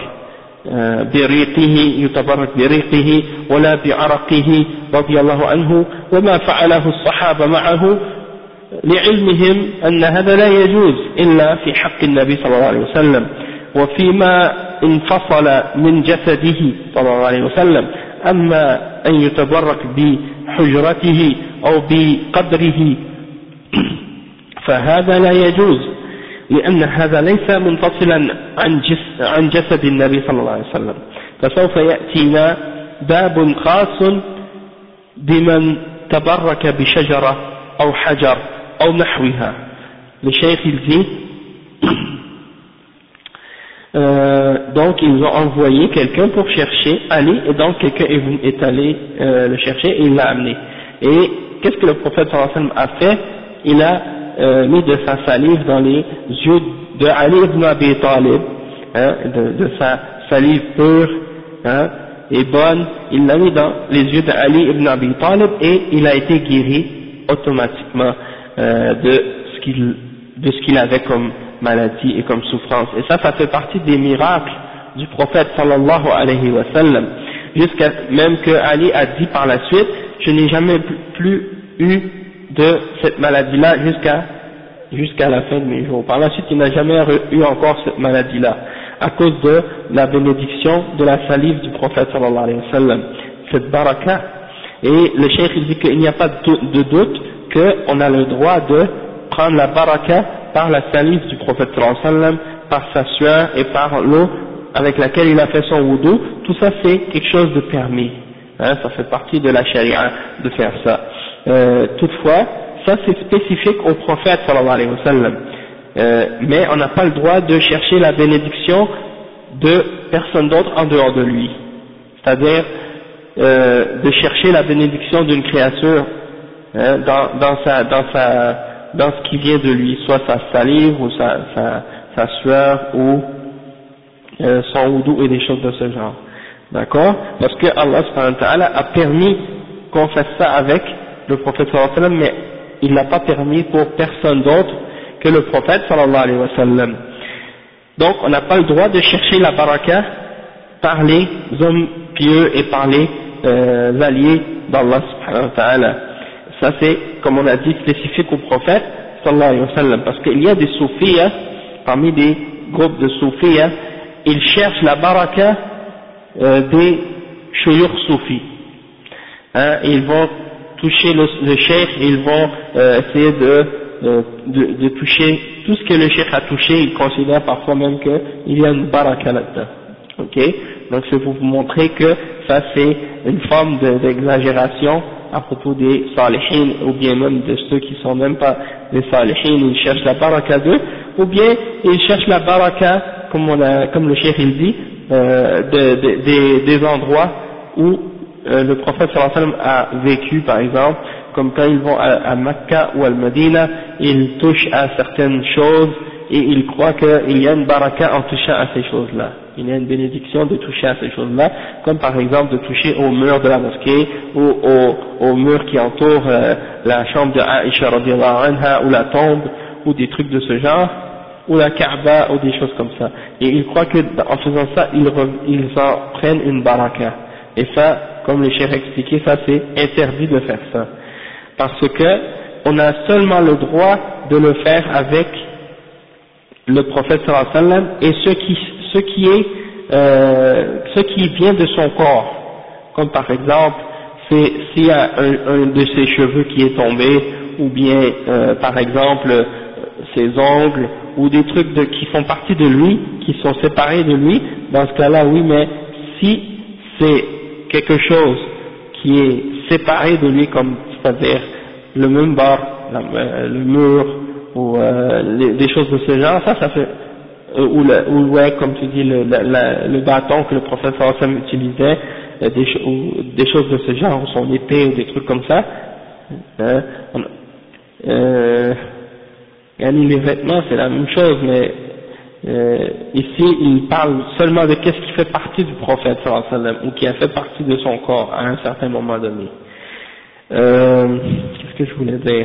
بريقه ولا بعرقه رضي الله عنه، وما فعله الصحابة معه لعلمهم أن هذا لا يجوز إلا في حق النبي صلى الله عليه وسلم، وفيما انفصل من جسده صلى الله عليه وسلم. أما أن يتبرك بحجرته أو بقبره فهذا لا يجوز، لأن هذا ليس منفصلا عن جسد النبي صلى الله عليه وسلم. فسوف يأتينا باب خاص بمن تبرك بشجرة أو حجر أو نحوها. لشيخ الدين donc ils ont envoyé quelqu'un pour chercher Ali, et donc quelqu'un est allé le chercher et il l'a amené. Et qu'est-ce que le prophète sallallahu alayhi wa sallam a fait? Il a mis de sa salive dans les yeux de Ali ibn Abi Talib, de sa salive pure et bonne, il l'a mis dans les yeux de Ali ibn Abi Talib, et il a été guéri automatiquement de ce qu'il avait comme maladie et comme souffrance. Et ça fait partie des miracles du prophète sallallahu alayhi wa sallam, jusqu'à même que Ali a dit par la suite: je n'ai jamais plus eu de cette maladie-là jusqu'à la fin de mes jours. Par la suite, il n'a jamais eu encore cette maladie-là, à cause de la bénédiction de la salive du prophète sallallahu alayhi wa sallam, cette baraka. Et le cheikh il dit qu'il n'y a pas de doute qu'on a le droit de prendre la baraka par la salive du prophète sallallahu alayhi wa sallam, par sa sueur et par l'eau avec laquelle il a fait son wudu. Tout ça c'est quelque chose de permis, ça fait partie de la charia de faire ça. Toutefois, ça c'est spécifique au prophète sallallahu alayhi wa sallam, mais on n'a pas le droit de chercher la bénédiction de personne d'autre en dehors de lui, c'est-à-dire de chercher la bénédiction d'une créature dans ce qui vient de lui, soit sa salive ou sa sueur ou son wudu et des choses de ce genre, d'accord? Parce que Allah subhanahu wa ta'ala a permis qu'on fasse ça avec le prophète sallallahu alayhi wa sallam, mais il l'a pas permis pour personne d'autre que le prophète sallallahu alayhi wa sallam. Donc on n'a pas le droit de chercher la baraka par les hommes pieux et par les alliés d'Allah subhanahu wa ta'ala. Ça c'est, comme on a dit, spécifique au prophète sallallahu alayhi wa sallam, parce qu'il y a des soufiyas, parmi des groupes de soufiyas, ils cherchent la baraka des shuyukh soufis, ils vont toucher le cheikh, ils vont essayer de toucher tout ce que le cheikh a touché. Ils considèrent parfois même qu'il y a une baraka là-dedans. Ok, donc c'est pour vous montrer que ça c'est une forme d'exagération à propos des salihin, ou bien même de ceux qui sont même pas des salihin. Ils cherchent la baraka d'eux, ou bien ils cherchent la baraka, comme le cheikh il dit, des endroits où le prophète sallallahu alayhi wa sallam a vécu, par exemple, comme quand ils vont à Mecca ou à Medina, ils touchent à certaines choses et ils croient qu'il y a une baraka en touchant à ces choses-là. Il y a une bénédiction de toucher à ces choses-là, comme par exemple de toucher au mur de la mosquée ou au mur qui entoure la chambre de Aïcha radiyallahu anha, ou la tombe, ou des trucs de ce genre, ou la Kaaba, ou des choses comme ça. Et ils croient qu'en faisant ça, ils en prennent une baraka. Et ça, comme le cheikh a expliqué, ça c'est interdit de faire ça, parce que on a seulement le droit de le faire avec le prophète sallallahu alayhi wa sallam et ce qui vient de son corps, comme par exemple s'il y a un de ses cheveux qui est tombé, ou bien par exemple ses ongles, ou des trucs qui font partie de lui, qui sont séparés de lui. Dans ce cas-là, oui, mais si c'est quelque chose qui est séparé de lui, comme c'est-à-dire le minbar, le mur, ou des choses de ce genre, ça fait, ou ouais, comme tu dis, le bâton que le prophète sallallahu alayhi wa sallam utilisait, ou des choses de ce genre, ou son épée, ou des trucs comme ça. Les vêtements, c'est la même chose, mais ici, il parle seulement de qu'est-ce qui fait partie du prophète sallallahu alayhi wa sallam, ou qui a fait partie de son corps à un certain moment donné. Qu'est-ce que je voulais dire?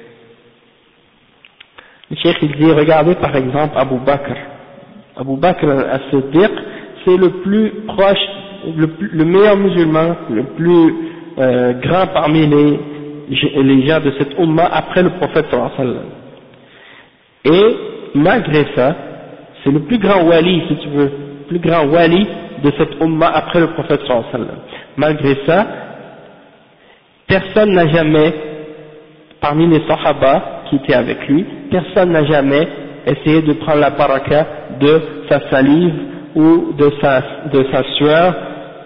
Le cheikh il dit, regardez par exemple Abu Bakr. Abu Bakr as-Siddiq, c'est le plus proche, le meilleur musulman, le plus grand parmi les gens de cette umma après le prophète sallallahu alayhi wa sallam. Et malgré ça, c'est le plus grand wali, si tu veux, le plus grand wali de cette umma après le prophète sallallahu alayhi wa sallam. Malgré ça, personne n'a jamais, parmi les sahaba qui étaient avec lui, personne n'a jamais essayé de prendre la baraka de sa salive ou de sa sueur,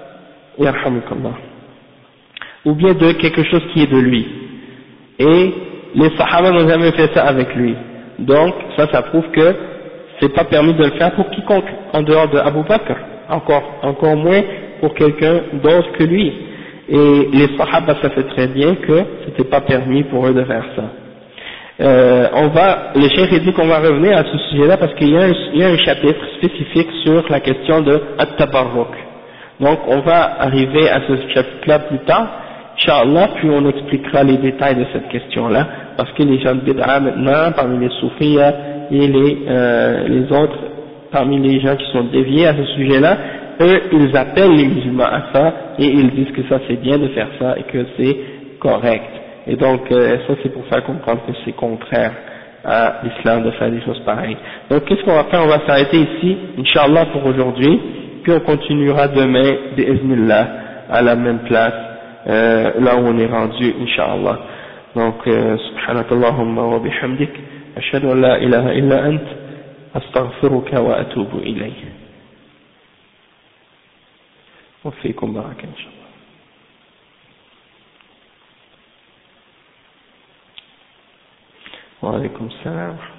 ou bien de quelque chose qui est de lui. Et les sahaba n'ont jamais fait ça avec lui. Donc ça prouve que c'est pas permis de le faire pour quiconque en dehors de Abu Bakr, encore moins pour quelqu'un d'autre que lui. Et les sahaba savaient très bien que c'était pas permis pour eux de faire ça. Le cheikh dit qu'on va revenir à ce sujet-là parce qu'il y a un chapitre spécifique sur la question de at-tabarruk. Donc on va arriver à ce chapitre-là plus tard, Inch'Allah, puis on expliquera les détails de cette question-là, parce que les gens de Bid'a maintenant, parmi les soufis et les autres, parmi les gens qui sont déviés à ce sujet-là, eux, ils appellent les musulmans à ça, et ils disent que ça c'est bien de faire ça, et que c'est correct. Et donc, ça c'est pour faire comprendre que c'est contraire à l'islam de faire des choses pareilles. Donc, qu'est-ce qu'on va faire? On va s'arrêter ici, Inch'Allah, pour aujourd'hui, puis on continuera demain, bi'iznillah, à la même place, là où on est rendu, Inch'Allah. Donc, subhanakallahumma wa bihamdik, ashhadu an la ilaha illa ant, astaghfiruka wa atubu ilayh. Wa fiikum baraka, Inch'Allah. Wa alaykum salam.